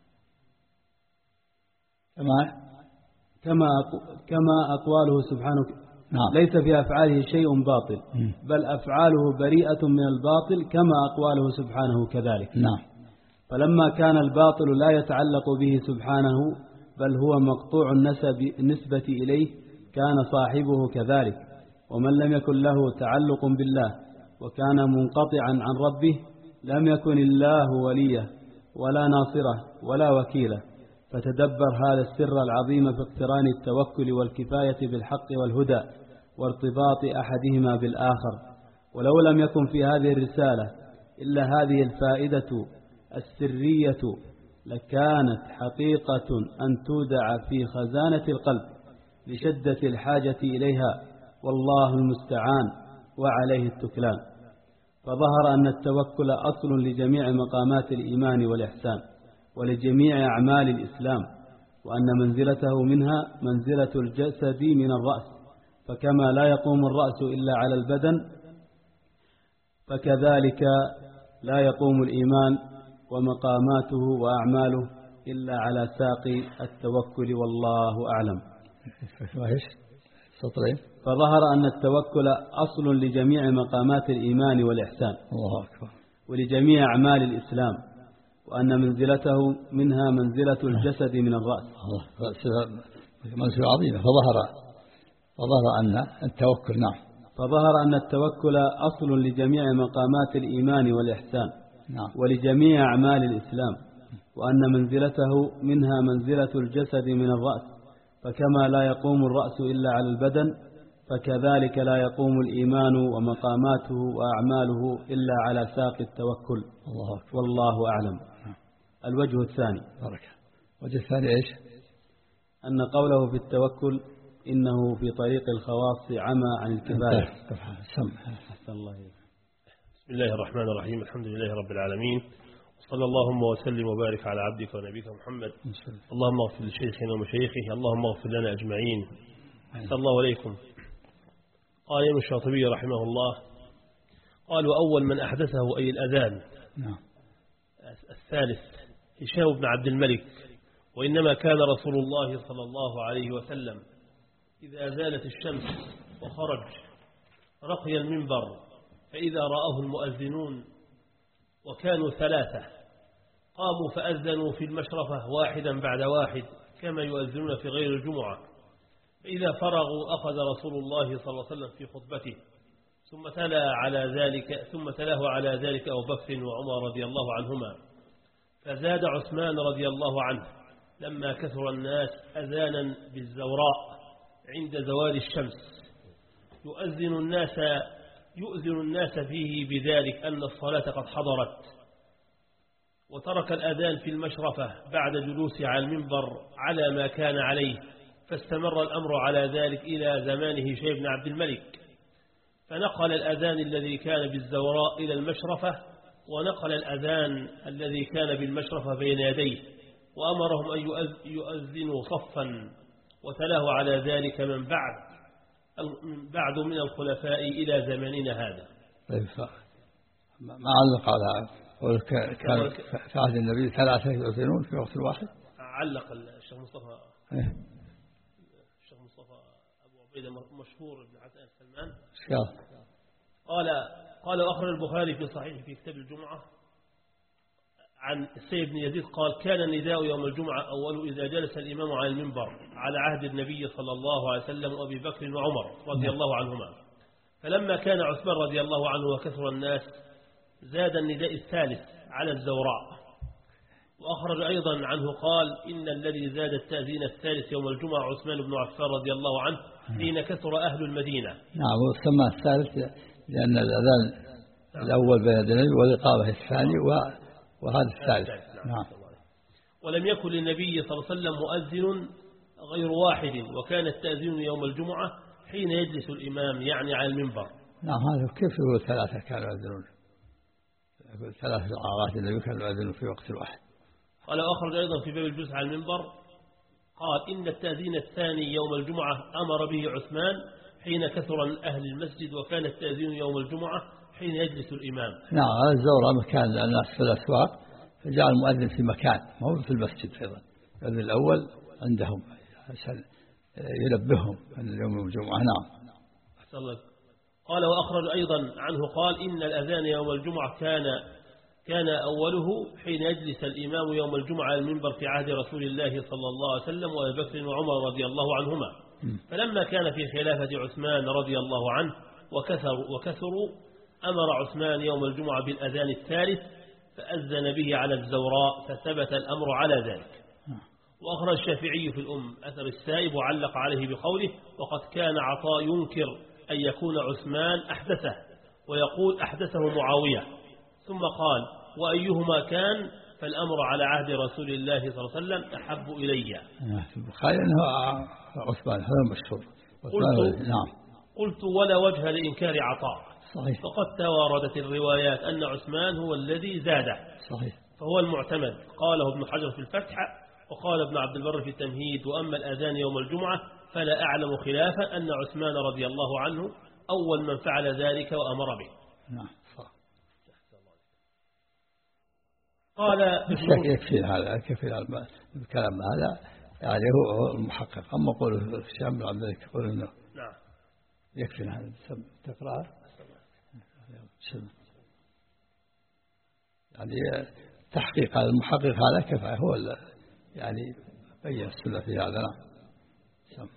كما كما كما أقواله سبحانه نعم. ليس في أفعاله شيء باطل، بل أفعاله بريئة من الباطل، كما أقواله سبحانه كذلك. نعم. فلما كان الباطل لا يتعلق به سبحانه، بل هو مقطوع النسبة إليه، كان صاحبه كذلك. ومن لم يكن له تعلق بالله وكان منقطعا عن ربه، لم يكن الله وليه ولا ناصره ولا وكيله. فتدبر هذا السر العظيم في اقتران التوكل والكفاية بالحق والهدى، وارتباط أحدهما بالآخر. ولو لم يكن في هذه الرسالة إلا هذه الفائدة السرية، لكانت حقيقة أن تودع في خزانة القلب لشدة الحاجة إليها، والله المستعان وعليه التكلان. فظهر أن التوكل أصل لجميع مقامات الإيمان والإحسان ولجميع أعمال الإسلام، وأن منزلته منها منزلة الجسد من الرأس، فكما لا يقوم الرأس إلا على البدن، فكذلك لا يقوم الإيمان ومقاماته وأعماله إلا على ساق التوكل، والله أعلم. فظهر أن التوكل أصل لجميع مقامات الإيمان والإحسان الله أكبر ولجميع أعمال الإسلام، وأن منزلته منها منزلة الجسد من الرأس. منزلة عظيمة. فظهر فظهر أن التوكل نعم فظهر أن التوكل أصل لجميع مقامات الإيمان والإحسان نعم. ولجميع أعمال الإسلام، وأن منزلته منها منزلة الجسد من الرأس، فكما لا يقوم الرأس إلا على البدن، فكذلك لا يقوم الإيمان ومقاماته وأعماله إلا على ساق التوكل. الله أكبر. والله أعلم. الوجه الثاني بركة. الوجه الثاني إيش؟ أن قوله في التوكل إنه في طريق الخواص عمى عن الكفاية. بسم الله الرحمن الرحيم. الحمد لله رب العالمين، صلى اللهم وسلم وبارك على عبدك ونبيك محمد. اللهم اغفر لشيخنا ومشايخه، اللهم اغفر لنا أجمعين. أحسن الله عليكم. قال الإمام الشاطبي رحمه الله: قال: وأول من أحدثه أي الأذان نعم. الثالث هشام بن عبد الملك. وإنما كان رسول الله صلى الله عليه وسلم إذا زالت الشمس وخرج رقي المنبر، فإذا رآه المؤذنون وكانوا ثلاثة قاموا فأذنوا في المشرفة واحدا بعد واحد كما يؤذنون في غير الجمعة. فإذا فرغوا أخذ رسول الله صلى الله عليه وسلم في خطبته، ثم تلا على ذلك ثم تلاه على ذلك أبو بكر وعمر رضي الله عنهما، فزاد عثمان رضي الله عنه لما كثر الناس أذانا بالزوراء عند زوال الشمس يؤذن الناس يؤذن الناس فيه بذلك أن الصلاة قد حضرت، وترك الأذان في المشرفة بعد جلوسه على المنبر على ما كان عليه، فاستمر الأمر على ذلك إلى زمان هشام بن عبد الملك، فنقل الأذان الذي كان بالزوراء إلى المشرفة، ونقل الأذان الذي كان بالمشرفة بين يديه، وأمرهم أن يؤذنوا صفا، وتلاه على ذلك من بعد من بعد من الخلفاء إلى زماننا هذا. ما علق على كان في عهد النبي ثلاثة يؤذنون في وقت واحد. علق الشيخ مصطفى إيه؟ الشيخ مصطفى أبو عبيدة مشهور بن عتاب سلمان. شكرا. قال قال أخرج البخاري في صحيح في كتاب الجمعة عن السيد بن يزيد قال كان النداء يوم الجمعة أول إذا جلس الإمام على المنبر على عهد النبي صلى الله عليه وسلم وأبي بكر وعمر رضي الله عنهما، فلما كان عثمان رضي الله عنه وكثر الناس زاد النداء الثالث على الزوراء. وأخرج أيضا عنه قال إن الذي زاد التأذين الثالث يوم الجمعة عثمان بن عفان رضي الله عنه حين كثر أهل المدينة. نعم، وسمى الثالث لأن الأذان الأول بين النبي والإقامة الثاني وهذا الثالث. نعم. ولم يكن للنبي صلى الله عليه وسلم مؤذن غير واحد، وكان التأذين يوم الجمعة حين يجلس الإمام يعني على المنبر. نعم، هذا كيف يقول ثلاثة كانوا يؤذنون؟ يقول ثلاثة عارات النبي كانوا يؤذنون في وقت واحد. قال أخرج أيضا في باب الجلوس على المنبر قال إن التأذين الثاني يوم الجمعة أمر به عثمان حين كثر أهل المسجد، وكان التأذين يوم الجمعة حين يجلس الإمام. نعم، الزورة مكان الناس في الأسواق، فجاء المؤذن في مكان ما هو في المسجد أيضا. الأذان الأول عندهم عشان ينبههم أن يوم الجمعة. نعم. أحسن الله. قال وأخرج أيضا عنه قال إن الأذان يوم الجمعة كان كان أوله حين يجلس الإمام يوم الجمعة على المنبر في عهد رسول الله صلى الله عليه وسلم وأبي بكر وعمر رضي الله عنهما، فلما كان في خلافة عثمان رضي الله عنه وكثروا, وكثروا أمر عثمان يوم الجمعة بالأذان الثالث فأذن به على الزوراء، فثبت الأمر على ذلك. وأخرج الشافعي في الأم أثر السائب وعلق عليه بقوله وقد كان عطاء ينكر أن يكون عثمان أحدثه ويقول أحدثه معاوية، ثم قال وأيهما كان فالأمر على عهد رسول الله صلى الله عليه وسلم أحب إلي. البخاري أنه عثمان هذا مشهور. قلت, نعم. قلت ولا وجه لإنكار عطاء. صحيح. فقد تواردت الروايات أن عثمان هو الذي زاده. صحيح. فهو المعتمد. قاله ابن حجر في الفتح وقال ابن عبد البر في التمهيد. وأما الأذان يوم الجمعة فلا أعلم خلافا أن عثمان رضي الله عنه أول من فعل ذلك وأمر به. نعم صح. قال يكفي هذا يكفي الكلام هذا يعني هو المحقق. أما قوله الشام بن عبد الملك يقول إنه نعم يكفي هذا تقرأه يعني تحقيق هذا المحقق هذا كفاية هو يعني بين السنة في هذا. نعم.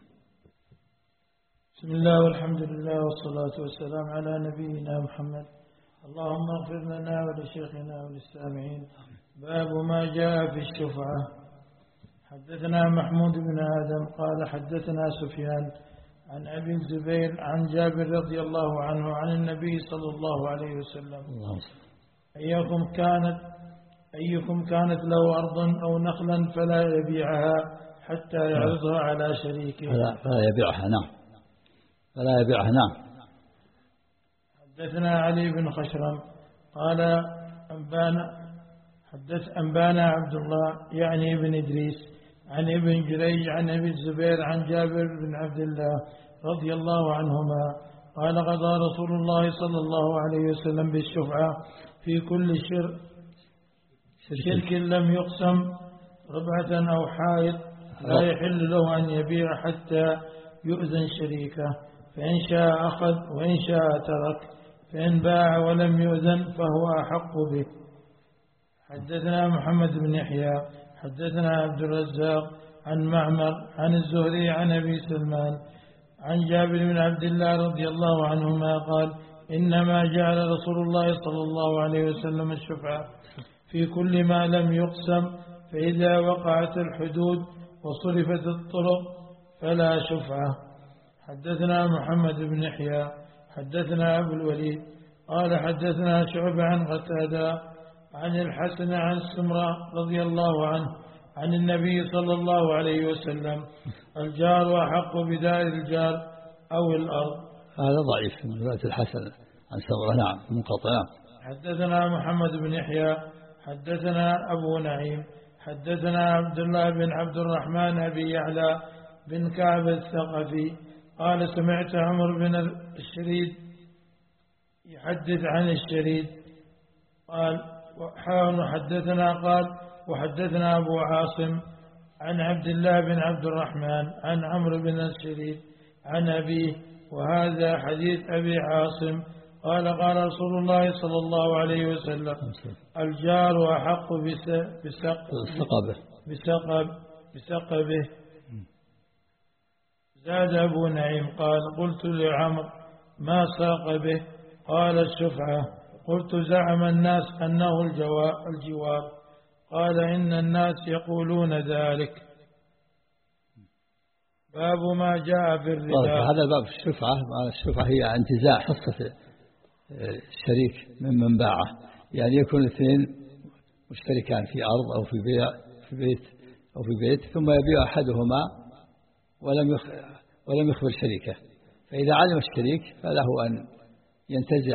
بسم الله والحمد لله والصلاة والسلام على نبينا محمد. اللهم اغفر لنا ولشيخنا وللسامعين. باب ما جاء في الشفعة. حدثنا محمود بن آدم قال حدثنا سفيان عن أبي الزبير عن جابر رضي الله عنه عن النبي صلى الله عليه وسلم أيكم كانت أيكم كانت له أرض أو نخلا فلا يبيعها حتى يعرضها على شريكه. فلا, فلا يبيعها. نعم فلا يبيعها. نعم. حدثنا علي بن خشرم قال أنبانا حدث أنبانا عبد الله يعني ابن إدريس عن ابن جريج عن أبي الزبير عن جابر بن عبد الله رضي الله عنهما قال قضى رسول الله صلى الله عليه وسلم بالشفعة في كل شرك شرك لم يقسم ربعة أو حائط لا يحل له أن يبيع حتى يؤذن شريكه، فإن شاء أخذ وإن شاء ترك، فإن باع ولم يؤذن فهو أحق به. حدثنا محمد بن يحيى حدثنا عبد الرزاق عن معمر عن الزهري عن أبي سلمان عن جابر بن عبد الله رضي الله عنهما قال إنما جعل رسول الله صلى الله عليه وسلم الشفعة في كل ما لم يقسم، فإذا وقعت الحدود وصرفت الطرق فلا شفعة. حدثنا محمد بن يحيى حدثنا أبو الوليد قال حدثنا شعبة عن قتادة عن الحسن عن سمرة رضي الله عنه عن النبي صلى الله عليه وسلم الجار أحق بدار الجار أو الأرض. هذا ضعيف من رواية الحسن عن سمرة. نعم منقطع. حدثنا محمد بن يحيى حدثنا أبو نعيم حدثنا عبد الله بن عبد الرحمن أبي يعلى بن كعب الثقفي قال سمعت عمر بن الشريد يحدث عن الشريد قال وحاول حدثنا قال وحدثنا أبو عاصم عن عبد الله بن عبد الرحمن عن عمرو بن الشريد عن أبيه، وهذا حديث أبي عاصم قال قال رسول الله صلى الله عليه وسلم الجار أحق بسقبه بسقب بسقبه. زاد أبو نعيم قال قلت لعمر ما ساق به؟ قال الشفعة. قلت زعم الناس أنه الجوار. قال إن الناس يقولون ذلك. باب ما جاء في الربا. هذا باب الشفعة. الشفعة هي انتزاع حصة الشريك من من باعه، يعني يكون الاثنين مشتركان في أرض أو في بيع في بيت أو في بيت، ثم يبيع أحدهما ولم ولم يخبر شريكه، فإذا علم الشريك فله أن ينتزع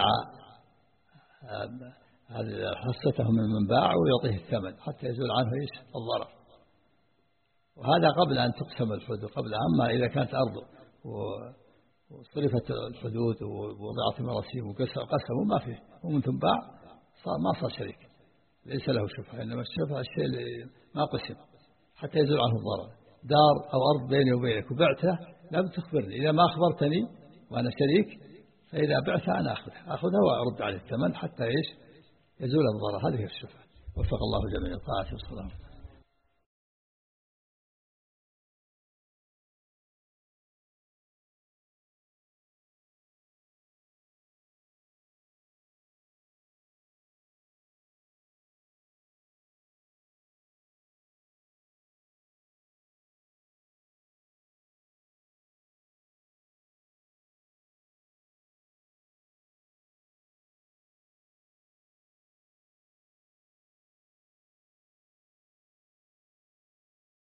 حصته من من باع ويعطيه الثمن حتى يزول عنه إيش الضرر. وهذا قبل أن تقسم الحدود، قبل. أما إذا كانت أرض وصرفت الحدود ووضعت مراسيم وقسموا ما فيه ومن ثم باع صار ما صار شريك، ليس له شفعة. إنما الشفعة الشيء اللي ما قسم حتى يزول عنه الضرر. دار أو أرض بيني وبينك وبعتها لم تخبرني، إذا ما أخبرتني وأنا شريك فإذا بعتها أنا أخذها أخذها وأرد عليه الثمن حتى إيش يزول الضرر. هذه الشفعة. وفق الله جميع الطاعة والصلاة.